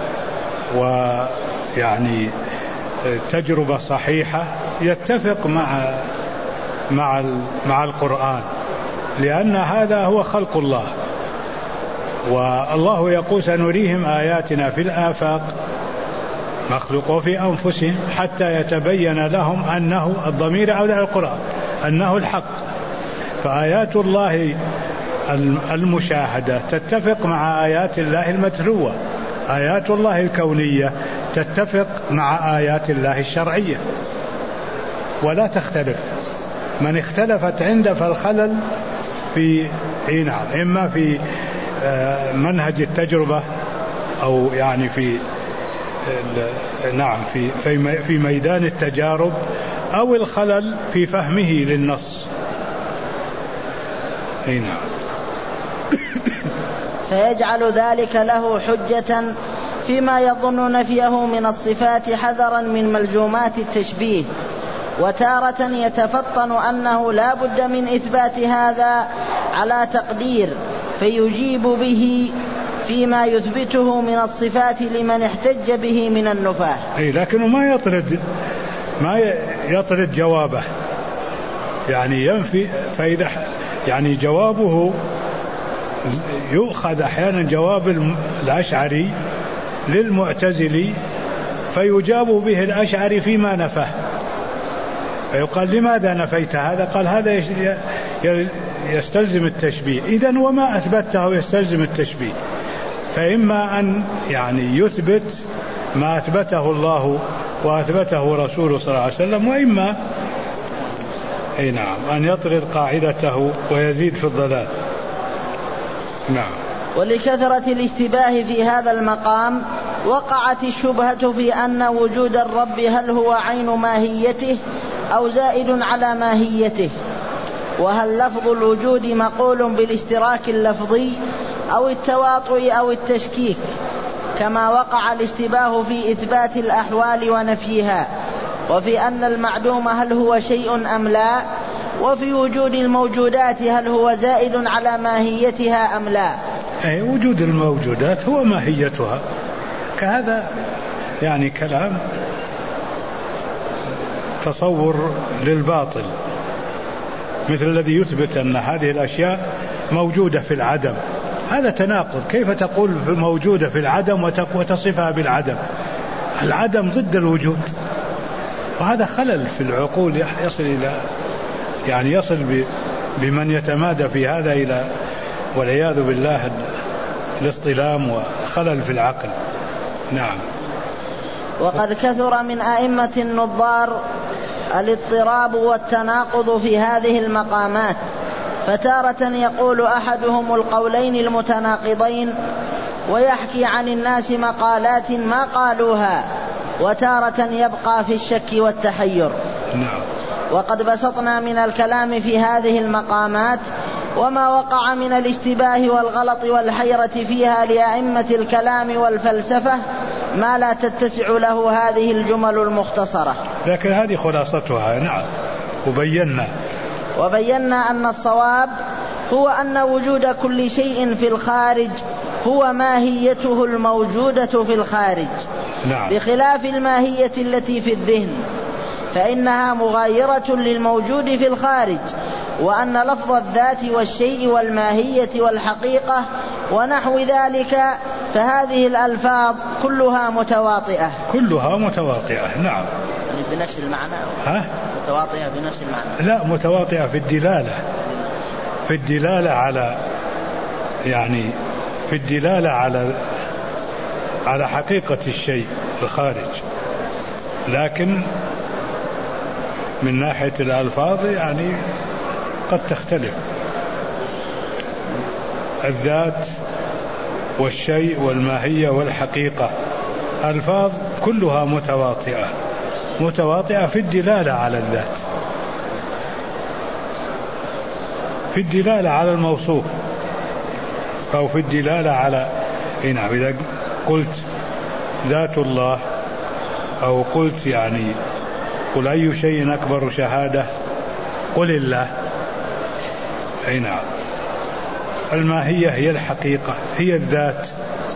ويعني تجربة صحيحة يتفق مع القرآن، لأن هذا هو خلق الله، والله يقول سنريهم آياتنا في الآفاق مخلوق في أنفسهم حتى يتبين لهم أنه الضمير عود على القرآن أنه الحق. فآيات الله المشاهدة تتفق مع آيات الله المتلوة، آيات الله الكونية تتفق مع آيات الله الشرعية ولا تختلف. من اختلفت عنده فالخلل في إما في منهج التجربة أو يعني في ميدان التجارب، أو الخلل في فهمه للنص. نعم. فيجعل ذلك له حجة فيما يظن نفيه من الصفات حذرا من ملزومات التشبيه، وتارة يتفطن أنه لا بد من إثبات هذا على تقدير فيجيب به فيما يثبته من الصفات لمن احتج به من النفاة. لكنه ما يطرد جوابه، يعني ينفي. فإذا يعني جوابه يؤخذ أحيانا جواب الأشعري للمعتزلي فيجاب به الأشعري فيما نفاه، فيقال لماذا نفيت هذا؟ قال هذا يستلزم التشبيه، إذن وما أثبته يستلزم التشبيه. فإما أن يعني يثبت ما أثبته الله وأثبته رسوله صلى الله عليه وسلم، وإما أن يطرد قاعدته ويزيد في الضلال. نعم. ولكثرة الاشتباه في هذا المقام وقعت الشبهة في أن وجود الرب هل هو عين ماهيته أو زائد على ماهيته، وهل لفظ الوجود مقول بالاشتراك اللفظي أو التواطؤ أو التشكيك، كما وقع الاشتباه في إثبات الأحوال ونفيها، وفي أن المعدوم هل هو شيء أم لا، وفي وجود الموجودات هل هو زائد على ماهيتها أم لا. وجود الموجودات هو ماهيتها، كهذا يعني كلام تصور للباطل، مثل الذي يثبت أن هذه الأشياء موجودة في العدم. هذا تناقض، كيف تقول موجودة في العدم وتصفها بالعدم؟ العدم ضد الوجود، وهذا خلل في العقول يصل بمن يتمادى في هذا إلى والعياذ بالله الاصطلام وخلل في العقل. نعم. وقد كثر من أئمة النظار الاضطراب والتناقض في هذه المقامات، فتارة يقول أحدهم القولين المتناقضين ويحكي عن الناس مقالات ما قالوها، وتارة يبقى في الشك والتحير. نعم. وقد بسطنا من الكلام في هذه المقامات وما وقع من الاشتباه والغلط والحيرة فيها لأئمة الكلام والفلسفة ما لا تتسع له هذه الجمل المختصرة، لكن هذه خلاصتها. نعم. وبينا أن الصواب هو أن وجود كل شيء في الخارج هو ماهيته الموجودة في الخارج. نعم. بخلاف الماهية التي في الذهن فإنها مغايرة للموجود في الخارج، وأن لفظ الذات والشيء والماهية والحقيقة ونحو ذلك فهذه الألفاظ كلها متواطئة. نعم. بنفس المعنى. متواطئة بنفس المعنى. لا، متواطئة في الدلالة على حقيقة الشيء الخارج، لكن من ناحية الألفاظ يعني قد تختلف. الذات والشيء والماهية والحقيقة ألفاظ كلها متواطئة في الدلالة على الذات. في الدلالة على الموصوف أو في الدلالة على نعم. إذا قلت ذات الله أو قلت يعني قل أي شيء أكبر شهادة قل الله. أي نعم. الماهية هي الحقيقة هي الذات.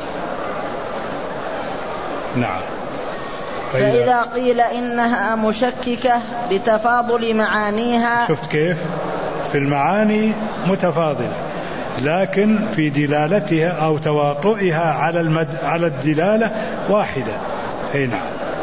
نعم. فإذا قيل إنها مشككة بتفاضل معانيها. شفت كيف في المعاني متفاضلة لكن في دلالتها أو تواطؤها على الدلالة واحدة. أي نعم.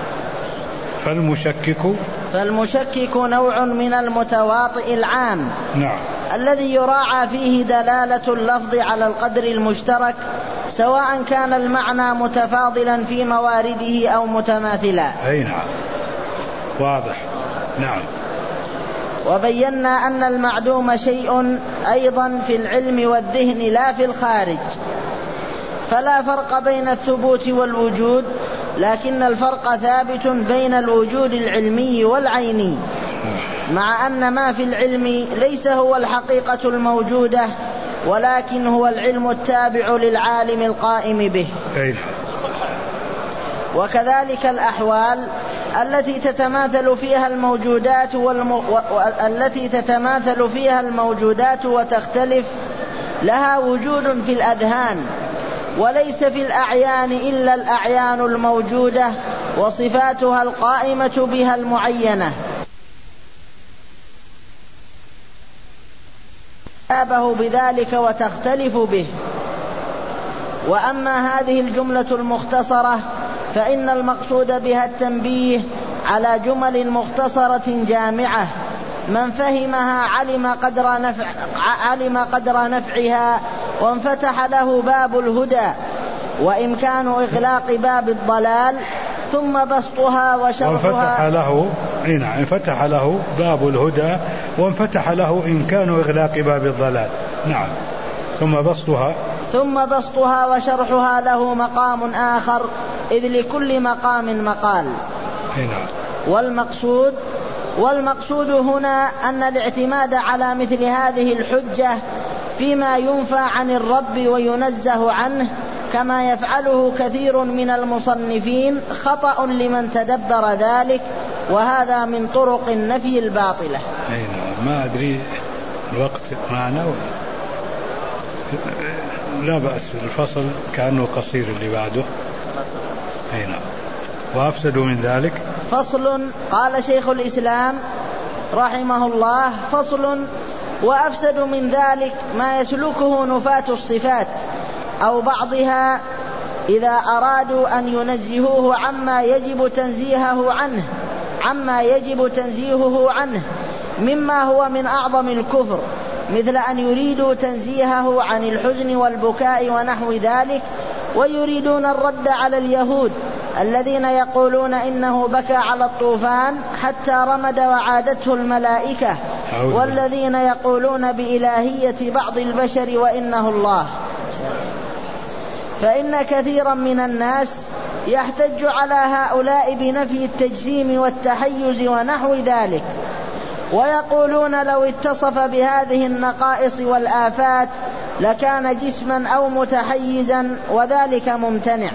فالمشكك نوع من المتواطئ العام. نعم. الذي يراعى فيه دلالة اللفظ على القدر المشترك سواء كان المعنى متفاضلا في موارده أو متماثلا. أي نعم. واضح. نعم. وبينا أن المعدوم شيء أيضا في العلم والذهن لا في الخارج، فلا فرق بين الثبوت والوجود، لكن الفرق ثابت بين الوجود العلمي والعيني، مع أن ما في العلم ليس هو الحقيقة الموجودة ولكن هو العلم التابع للعالم القائم به. وكذلك الأحوال التي تتماثل فيها الموجودات وتختلف لها وجود في الأذهان، وليس في الأعيان إلا الأعيان الموجودة وصفاتها القائمة بها المعينة تابه بذلك وتختلف به. وأما هذه الجملة المختصرة فإن المقصود بها التنبيه على جمل مختصرة جامعة، من فهمها علم قدر نفعها وانفتح له باب الهدى وإمكان إغلاق باب الضلال، ثم بسطها وشرحها. انفتح له باب الهدى وانفتح له إمكان إغلاق باب الضلال. نعم. ثم بسطها وشرحها له مقام آخر، إذ لكل مقام مقال. والمقصود هنا أن الاعتماد على مثل هذه الحجة فيما ينفى عن الرب وينزه عنه كما يفعله كثير من المصنفين خطأ لمن تدبر ذلك، وهذا من طرق النفي الباطلة. ما أدري الوقت معنا لا بأس. الفصل كأنه قصير اللي بعده. وأفسد من ذلك فصل. قال شيخ الإسلام رحمه الله: فصل. وأفسد من ذلك ما يسلكه نفاة الصفات أو بعضها إذا أرادوا أن ينزهوه عما يجب تنزيهه عنه مما هو من أعظم الكفر، مثل أن يريدوا تنزيهه عن الحزن والبكاء ونحو ذلك، ويريدون الرد على اليهود الذين يقولون إنه بكى على الطوفان حتى رمد وعادته الملائكة، والذين يقولون بإلهية بعض البشر وإنه الله. فإن كثيرا من الناس يحتج على هؤلاء بنفي التجسيم والتحيز ونحو ذلك، ويقولون لو اتصف بهذه النقائص والآفات لكان جسما أو متحيزا، وذلك ممتنع.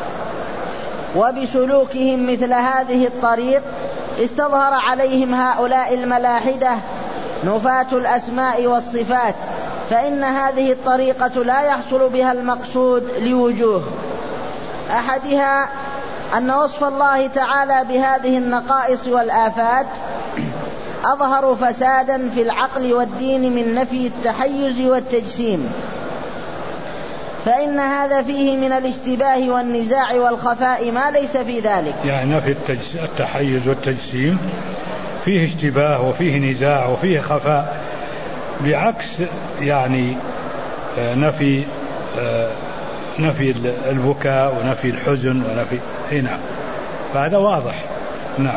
وبسلوكهم مثل هذه الطريق استظهر عليهم هؤلاء الملاحدة نفاة الأسماء والصفات، فإن هذه الطريقة لا يحصل بها المقصود لوجوه: أحدها أن وصف الله تعالى بهذه النقائص والآفات أظهر فسادا في العقل والدين من نفي التحيز والتجسيم، فإن هذا فيه من الاشتباه والنزاع والخفاء ما ليس في ذلك. يعني نفي التحيز والتجسيم فيه اشتباه وفيه نزاع وفيه خفاء، بعكس يعني نفي البكاء ونفي الحزن ونفي هنا، فهذا واضح. نعم.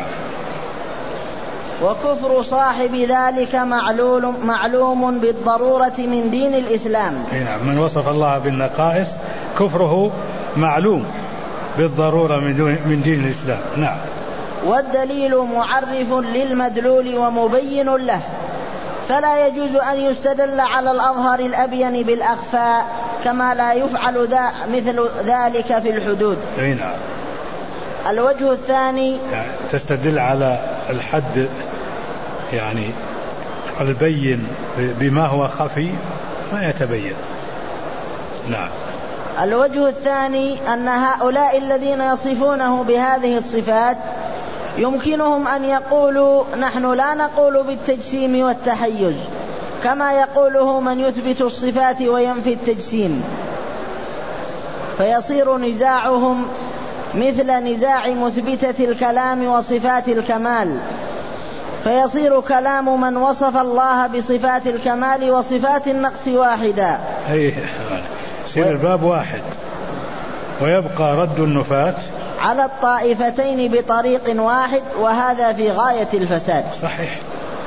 وكفر صاحب ذلك معلوم بالضرورة من دين الإسلام. نعم. من وصف الله بالنقائص كفره معلوم بالضرورة من دين الإسلام. نعم. والدليل معرف للمدلول ومبين له، فلا يجوز أن يستدل على الأظهر الأبين بالأخفى كما لا يفعل مثل ذلك في الحدود. نعم. الوجه الثاني يعني تستدل على الحد يعني البين بما هو خفي ما يتبين. نعم. الوجه الثاني أن هؤلاء الذين يصفونه بهذه الصفات يمكنهم أن يقولوا نحن لا نقول بالتجسيم والتحيز كما يقوله من يثبت الصفات وينفي التجسيم، فيصير نزاعهم مثل نزاع مثبتة الكلام وصفات الكمال، فيصير كلام من وصف الله بصفات الكمال وصفات النقص واحدا، يصير الباب واحد، ويبقى رد النفاة على الطائفتين بطريق واحد، وهذا في غاية الفساد. صحيح.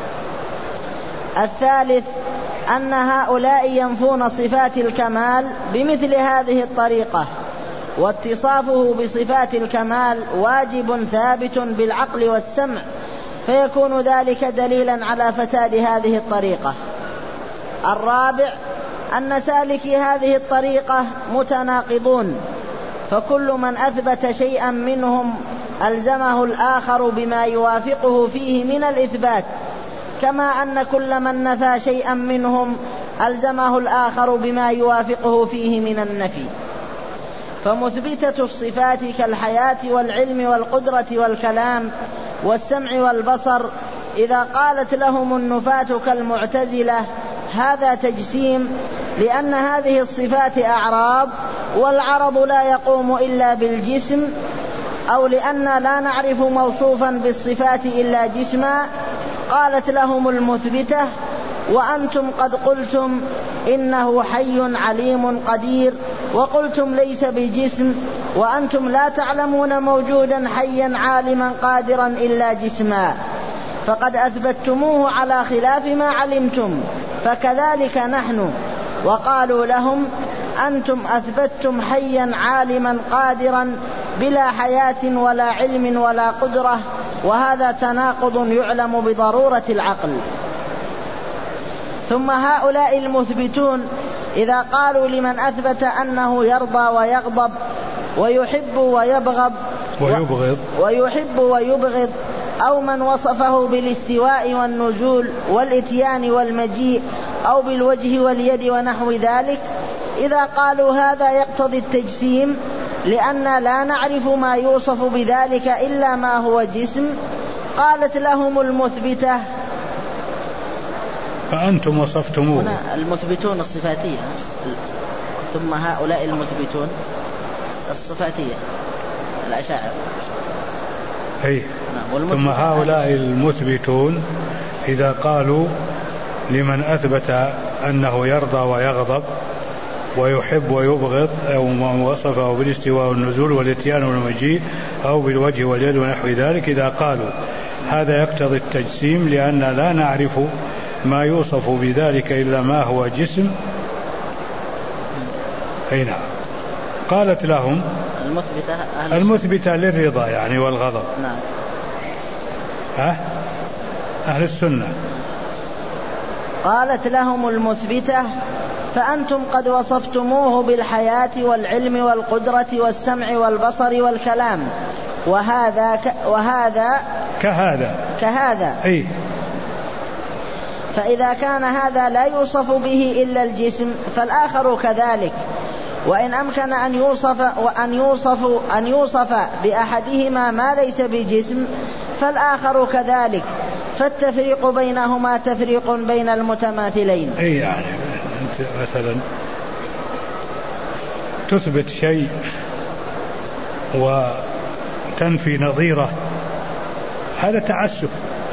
الثالث أن هؤلاء ينفون صفات الكمال بمثل هذه الطريقة، واتصافه بصفات الكمال واجب ثابت بالعقل والسمع، فيكون ذلك دليلا على فساد هذه الطريقة. الرابع أن سالكي هذه الطريقة متناقضون، فكل من أثبت شيئا منهم ألزمه الآخر بما يوافقه فيه من الإثبات، كما أن كل من نفى شيئا منهم ألزمه الآخر بما يوافقه فيه من النفي. فمثبتة الصفات كالحياة والعلم والقدرة والكلام والسمع والبصر إذا قالت لهم النفاة كالمعتزلة هذا تجسيم، لأن هذه الصفات أعراض والعرض لا يقوم إلا بالجسم، أو لأن لا نعرف موصوفا بالصفات إلا جسما، قالت لهم المثبتة وأنتم قد قلتم إنه حي عليم قدير، وقلتم ليس بجسم، وأنتم لا تعلمون موجودا حيا عالما قادرا إلا جسما، فقد أثبتموه على خلاف ما علمتم، فكذلك نحن. وقالوا لهم أنتم أثبتتم حيا عالما قادرا بلا حياة ولا علم ولا قدرة، وهذا تناقض يعلم بضرورة العقل. ثم هؤلاء المثبتون إذا قالوا لمن أثبت أنه يرضى ويغضب ويحب ويبغض أو من وصفه بالاستواء والنزول والإتيان والمجيء أو بالوجه واليد ونحو ذلك، إذا قالوا هذا يقتضي التجسيم لأن لا نعرف ما يوصف بذلك إلا ما هو جسم، قالت لهم المثبتة فأنتم وصفتموه. هنا المثبتون الصفاتية، ثم هؤلاء المثبتون الصفاتية الأشاعرة. ثم هؤلاء المثبتون إذا قالوا لمن أثبت أنه يرضى ويغضب ويحب ويبغض أو ما وصفه بالاستواء والنزول والإتيان والمجيء أو بالوجه واليد ونحو ذلك، إذا قالوا هذا يقتضي التجسيم لأن لا نعرف ما يوصف بذلك إلا ما هو جسم. نعم. قالت لهم المثبتة للرضا يعني والغضب. نعم. أهل السنة. قالت لهم المثبتة فأنتم قد وصفتموه بالحياة والعلم والقدرة والسمع والبصر والكلام، وهذا كهذا. فإذا كان هذا لا يوصف به إلا الجسم فالآخر كذلك، وإن أمكن أن يوصف بأحدهما ما ليس بجسم فالآخر كذلك، فالتفريق بينهما تفريق بين المتماثلين. يعني أنت مثلا تثبت شيء وتنفي نظيره، هذا تعسف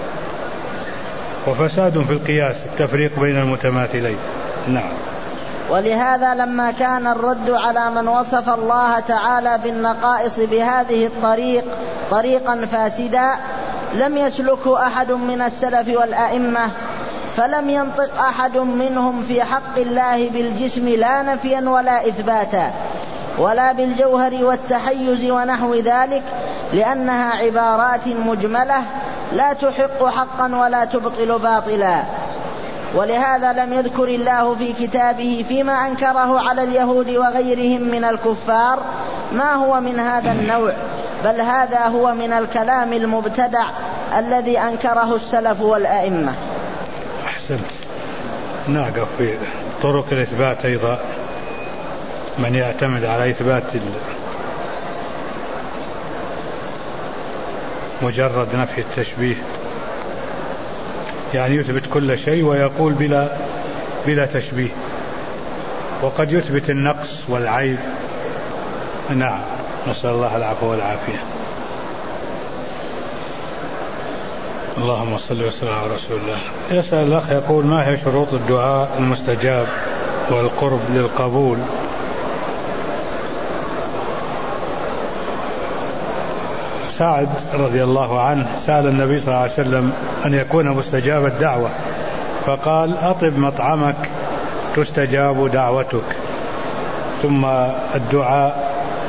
وفساد في القياس، التفريق بين المتماثلين. نعم. ولهذا لما كان الرد على من وصف الله تعالى بالنقائص بهذه الطريق طريقا فاسدا لم يسلكه أحد من السلف والأئمة، فلم ينطق أحد منهم في حق الله بالجسم لا نفيا ولا إثباتا ولا بالجوهر والتحيز ونحو ذلك، لأنها عبارات مجملة لا تحق حقا ولا تبطل باطلا. ولهذا لم يذكر الله في كتابه فيما أنكره على اليهود وغيرهم من الكفار ما هو من هذا النوع، بل هذا هو من الكلام المبتدع الذي أنكره السلف والأئمة. أحسنت. نقف في طرق الإثبات أيضا، من يعتمد على إثبات مجرد نفي التشبيه، يعني يثبت كل شيء ويقول بلا تشبيه، وقد يثبت النقص والعيب. نعم، نسأل الله العفو والعافية. اللهم صل وسلم على رسول الله. يسأل الأخ يقول: ما هي شروط الدعاء المستجاب والقرب للقبول؟ سعد رضي الله عنه سأل النبي صلى الله عليه وسلم أن يكون مستجاب الدعوة، فقال: أطب مطعمك تستجاب دعوتك. ثم الدعاء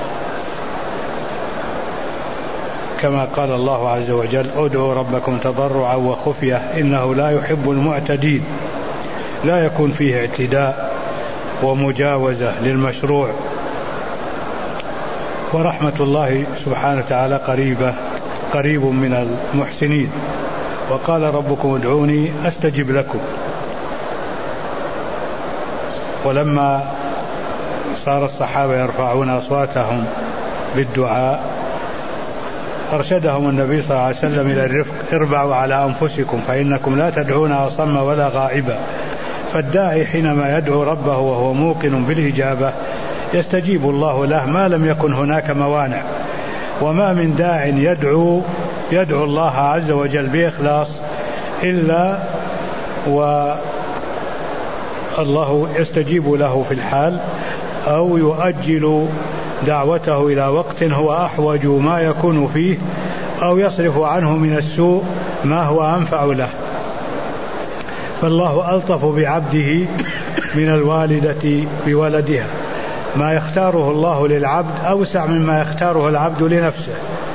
كما قال الله عز وجل: ادعوا ربكم تضرعا وخفية إنه لا يحب المعتدين. لا يكون فيه اعتداء ومجاوزة للمشروع، ورحمة الله سبحانه وتعالى قريب من المحسنين. وقال: ربكم ادعوني أستجب لكم. ولما صار الصحابة يرفعون أصواتهم بالدعاء أرشدهم النبي صلى الله عليه وسلم إلى الرفق: اربعوا على أنفسكم فإنكم لا تدعون أصم ولا غائبا. فالداعي حينما يدعو ربه وهو موقن بالإجابة يستجيب الله له ما لم يكن هناك موانع. وما من داع يدعو الله عز وجل بإخلاص إلا والله يستجيب له في الحال، أو يؤجل دعوته إلى وقت هو أحوج ما يكون فيه، أو يصرف عنه من السوء ما هو أنفع له. فالله ألطف بعبده من الوالدة بولدها. ما يختاره الله للعبد أوسع مما يختاره العبد لنفسه.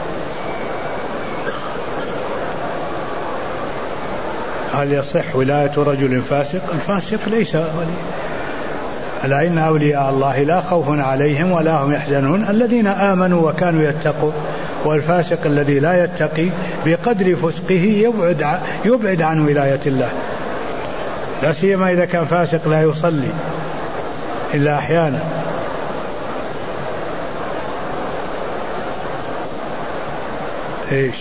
هل يصح ولاية رجل فاسق؟ الفاسق ليس ولي. ألا إن أولياء الله لا خوف عليهم ولا هم يحزنون الذين آمنوا وكانوا يتقون. والفاسق الذي لا يتقي بقدر فسقه يبعد عن ولاية الله، لا سيما إذا كان فاسق لا يصلي إلا أحيانا. إيش؟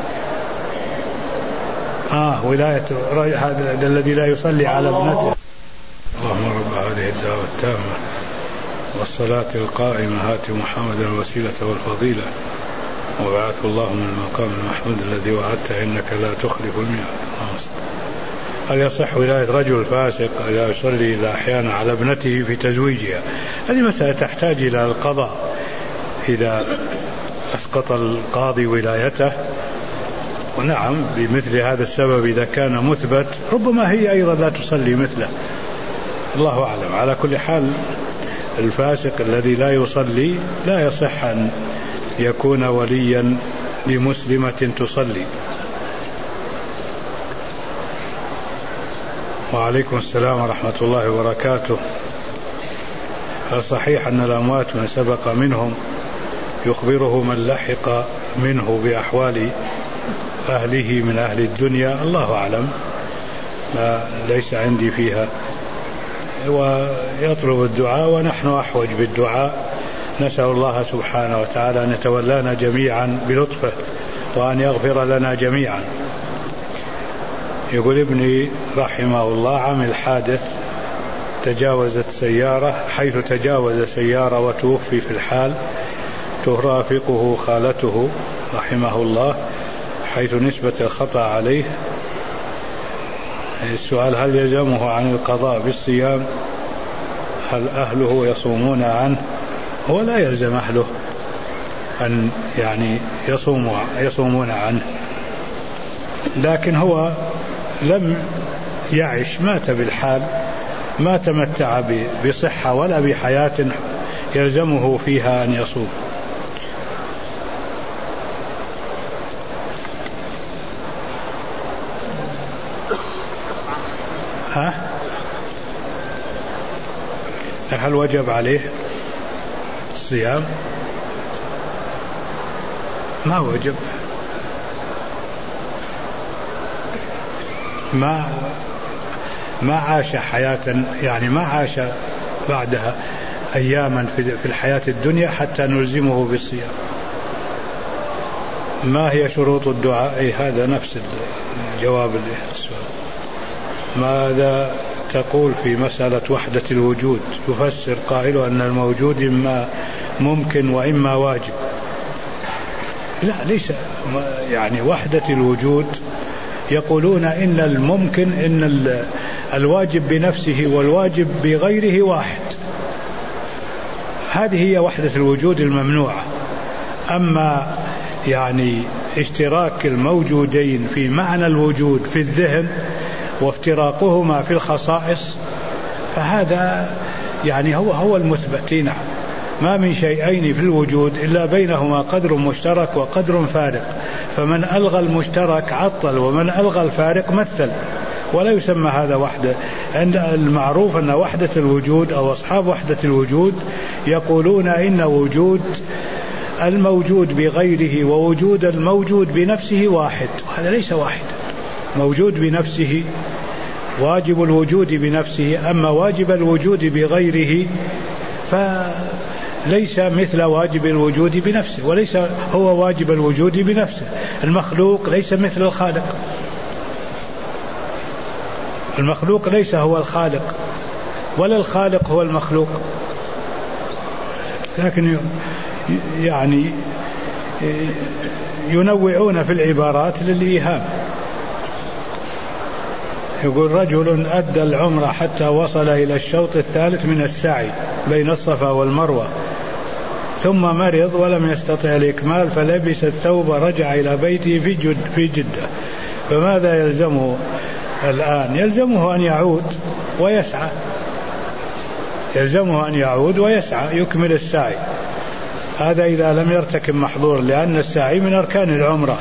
ولاية هذا الذي لا يصلي على ابنته. اللهم رب هذه الدعوة التامة والصلاة القائمة هات محمد الوسيلة والفضيلة وبعثه الله من المقام المحمود الذي وعدته إنك لا تخلف الميعاد. هل يصح ولاية رجل فاسق لا يصلي إلا أحيانا على ابنته في تزويجها؟ هذه مسألة تحتاج إلى القضاء. إذا أسقط القاضي ولايته، ونعم بمثل هذا السبب إذا كان مثبت ربما هي أيضا لا تصلي مثله، الله أعلم. على كل حال الفاسق الذي لا يصلي لا يصح أن يكون وليا لمسلمة تصلي. وعليكم السلام ورحمة الله وبركاته. هل صحيح أن الأموات من سبق منهم يخبره من لحق منه بأحوال أهله من أهل الدنيا؟ الله أعلم، ليس عندي فيها. ويطلب الدعاء ونحن أحوج بالدعاء. نسأل الله سبحانه وتعالى أن يتولانا جميعا بلطفه وأن يغفر لنا جميعا. يقول: ابني رحمه الله عمل حادث حيث تجاوز سيارة وتوفي في الحال، ترافقه خالته رحمه الله حيث نسبة الخطأ عليه. السؤال: هل يلزمه عن القضاء بالصيام؟ هل أهله يصومون عنه؟ هو لا يلزم أهله أن يصومون عنه، لكن هو لم يعش، مات بالحال، ما تمتع بصحة ولا بحياة يلزمه فيها أن يصوم. هل وجب عليه الصيام؟ ما وجب، ما عاش حياة، يعني ما عاش بعدها أياما في الحياة الدنيا حتى نلزمه بالصيام. ما هي شروط الدعاء؟ هذا نفس الجواب السؤال. ماذا تقول في مسألة وحدة الوجود؟ يفسر قائل أن الموجود إما ممكن وإما واجب. لا، ليس يعني وحدة الوجود. يقولون إن الممكن، إن الواجب بنفسه والواجب بغيره واحد. هذه هي وحدة الوجود الممنوعة. أما يعني اشتراك الموجودين في معنى الوجود في الذهن وافتراقهما في الخصائص، فهذا يعني هو المثبت. نعم، ما من شيئين في الوجود إلا بينهما قدر مشترك وقدر فارق، فمن ألغى المشترك عطل، ومن ألغى الفارق مثل، ولا يسمى هذا وحدة. عند المعروف أن وحدة الوجود أو أصحاب وحدة الوجود يقولون إن وجود الموجود بغيره ووجود الموجود بنفسه واحد، وهذا ليس واحدا. موجود بنفسه واجب الوجود بنفسه، أما واجب الوجود بغيره فليس مثل واجب الوجود بنفسه، وليس هو واجب الوجود بنفسه. المخلوق ليس مثل الخالق، المخلوق ليس هو الخالق، ولا الخالق هو المخلوق. لكن يعني ينوعون في العبارات للإيهام. يقول رجل أدى العمرة حتى وصل إلى الشوط الثالث من السعي بين الصفا والمروة، ثم مرض ولم يستطع الإكمال، فلبس الثوب رجع إلى بيته في جدة، فماذا يلزمه الآن؟ يلزمه أن يعود ويسعى، يلزمه أن يعود ويسعى يكمل السعي. هذا إذا لم يرتكب محظور، لأن السعي من أركان العمرة،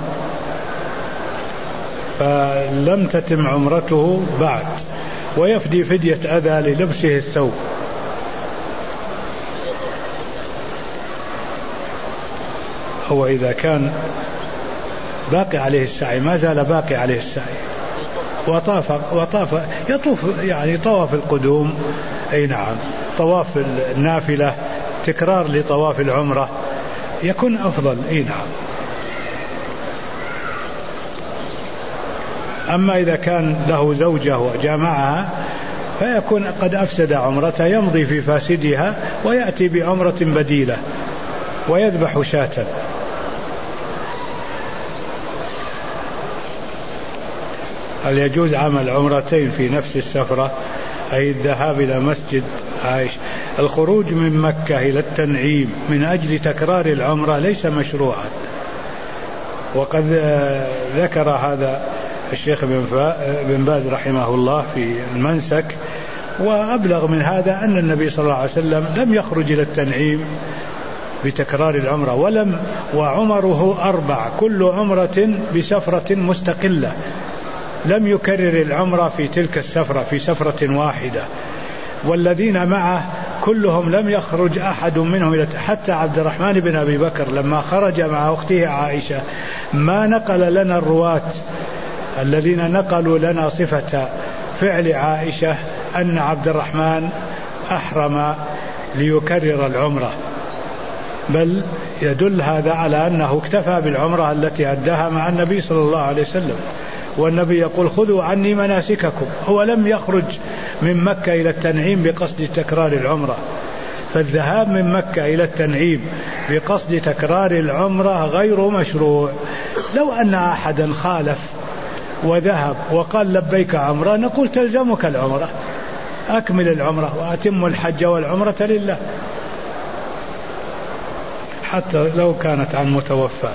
فلم تتم عمرته بعد، ويفدي فدية أذى للبسه الثوب. هو إذا كان باقي عليه السعي، ما زال باقي عليه السعي، وطاف يطوف يعني طواف القدوم، أي نعم، طواف النافلة، تكرار لطواف العمرة يكون أفضل، أي نعم. أما إذا كان له زوجة وجامعها فيكون قد أفسد عمرته، يمضي في فاسدها ويأتي بعمرة بديلة ويذبح شاة. هل يجوز عمل عمرتين في نفس السفرة، أي الذهاب إلى مسجد عائشة؟ الخروج من مكة إلى التنعيم من أجل تكرار العمرة ليس مشروعا، وقد ذكر هذا الشيخ بن باز رحمه الله في المنسك. وأبلغ من هذا أن النبي صلى الله عليه وسلم لم يخرج إلى التنعيم بتكرار العمرة، وعمره 4، كل عمرة بسفرة مستقلة، لم يكرر العمرة في تلك السفرة في سفرة واحدة. والذين معه كلهم لم يخرج أحد منهم، حتى عبد الرحمن بن أبي بكر لما خرج مع أخته عائشة ما نقل لنا الرواة الذين نقلوا لنا صفة فعل عائشة أن عبد الرحمن أحرم ليكرر العمرة، بل يدل هذا على أنه اكتفى بالعمرة التي أداها مع النبي صلى الله عليه وسلم. والنبي يقول خذوا عني مناسككم، هو لم يخرج من مكة إلى التنعيم بقصد تكرار العمرة. فالذهاب من مكة إلى التنعيم بقصد تكرار العمرة غير مشروع. لو أن أحدا خالف وذهب وقال لبيك عمرة، نقول تلزمك العمرة، أكمل العمرة وأتم الحج والعمرة لله، حتى لو كانت عن متوفى.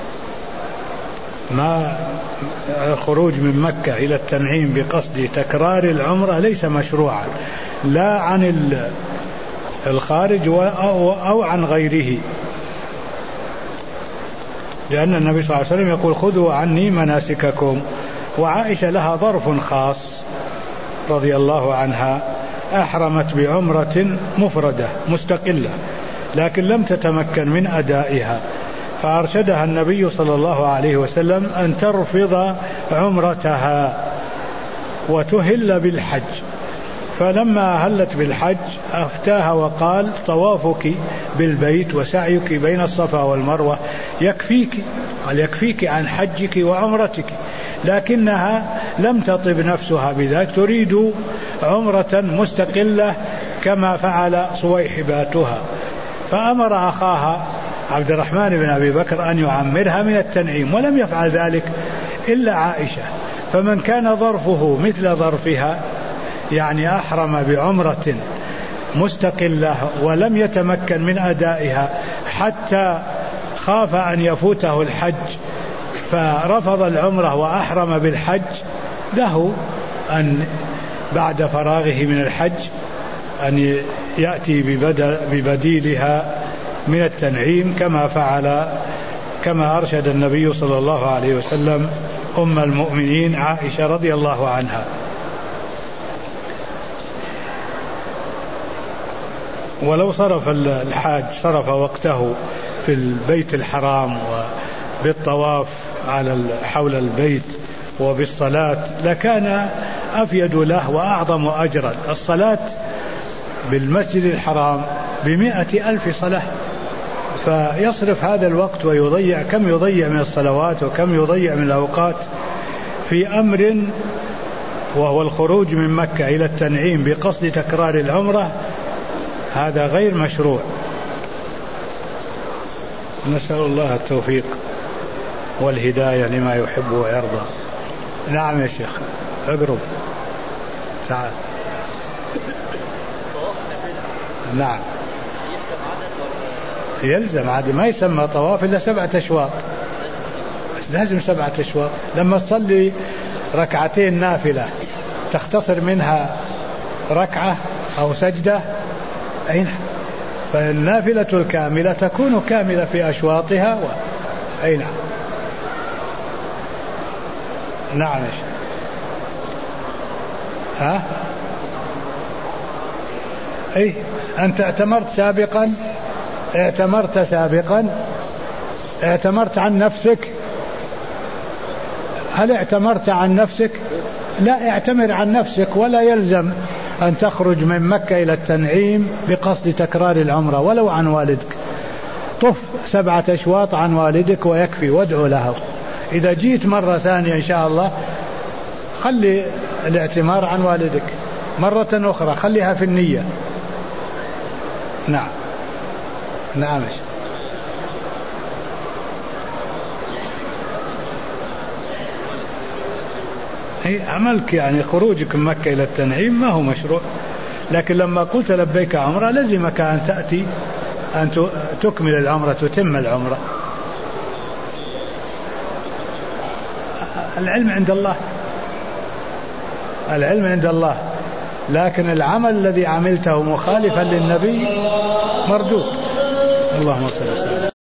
ما الخروج من مكة إلى التنعيم بقصد تكرار العمرة ليس مشروعا، لا عن الخارج أو عن غيره، لأن النبي صلى الله عليه وسلم يقول خذوا عني مناسككم. وعائشة لها ظرف خاص رضي الله عنها أحرمت بعمرة مفردة مستقلة لكن لم تتمكن من أدائها، فأرشدها النبي صلى الله عليه وسلم أن ترفض عمرتها وتهل بالحج. فلما أهلت بالحج أفتاها وقال: طوافك بالبيت وسعيك بين الصفا والمروة يكفيك، قال: يكفيك عن حجك وعمرتك. لكنها لم تطب نفسها بذلك، تريد عمرة مستقلة كما فعل صويحباتها، فأمر أخاها عبد الرحمن بن أبي بكر أن يعمرها من التنعيم، ولم يفعل ذلك إلا عائشة. فمن كان ظرفه مثل ظرفها، يعني أحرم بعمرة مستقلة ولم يتمكن من أدائها حتى خاف أن يفوته الحج فرفض العمرة وأحرم بالحج، له أن بعد فراغه من الحج أن يأتي ببديلها من التنعيم كما أرشد النبي صلى الله عليه وسلم أم المؤمنين عائشة رضي الله عنها. ولو صرف الحاج صرف وقته في البيت الحرام وبالطواف حول البيت وبالصلاة لكان أفيد له وأعظم أجرا. الصلاة بالمسجد الحرام ب100,000 صلاة، فيصرف هذا الوقت ويضيع كم يضيع من الصلوات وكم يضيع من الأوقات في أمر وهو الخروج من مكة إلى التنعيم بقصد تكرار العمرة. هذا غير مشروع. نسأل الله التوفيق والهداية لما يحب ويرضى. نعم يا شيخ، اقرب تعال. نعم يلزم عاد، ما يسمى طواف إلا 7 أشواط، لازم 7 أشواط. لما تصلي ركعتين نافلة تختصر منها ركعة أو سجدة، أين فالنافلة الكاملة تكون كاملة في أشواطها أين. نعم ها أي أنت اعتمرت سابقا، اعتمرت عن نفسك. هل اعتمرت عن نفسك؟ لا، اعتمر عن نفسك، ولا يلزم أن تخرج من مكة إلى التنعيم بقصد تكرار العمرة ولو عن والدك. طف 7 أشواط عن والدك ويكفي، وادعو له. إذا جيت مرة ثانية إن شاء الله خلي الاعتمار عن والدك مرة أخرى، خليها في النية. نعم نعم. عملك يعني خروجك من مكة إلى التنعيم ما هو مشروع، لكن لما قلت لبيك عمرة لزمك أن تأتي أن تكمل العمرة، تتم العمرة. العلم عند الله، لكن العمل الذي عملته مخالفا للنبي مردود. اللهم صل وسلم.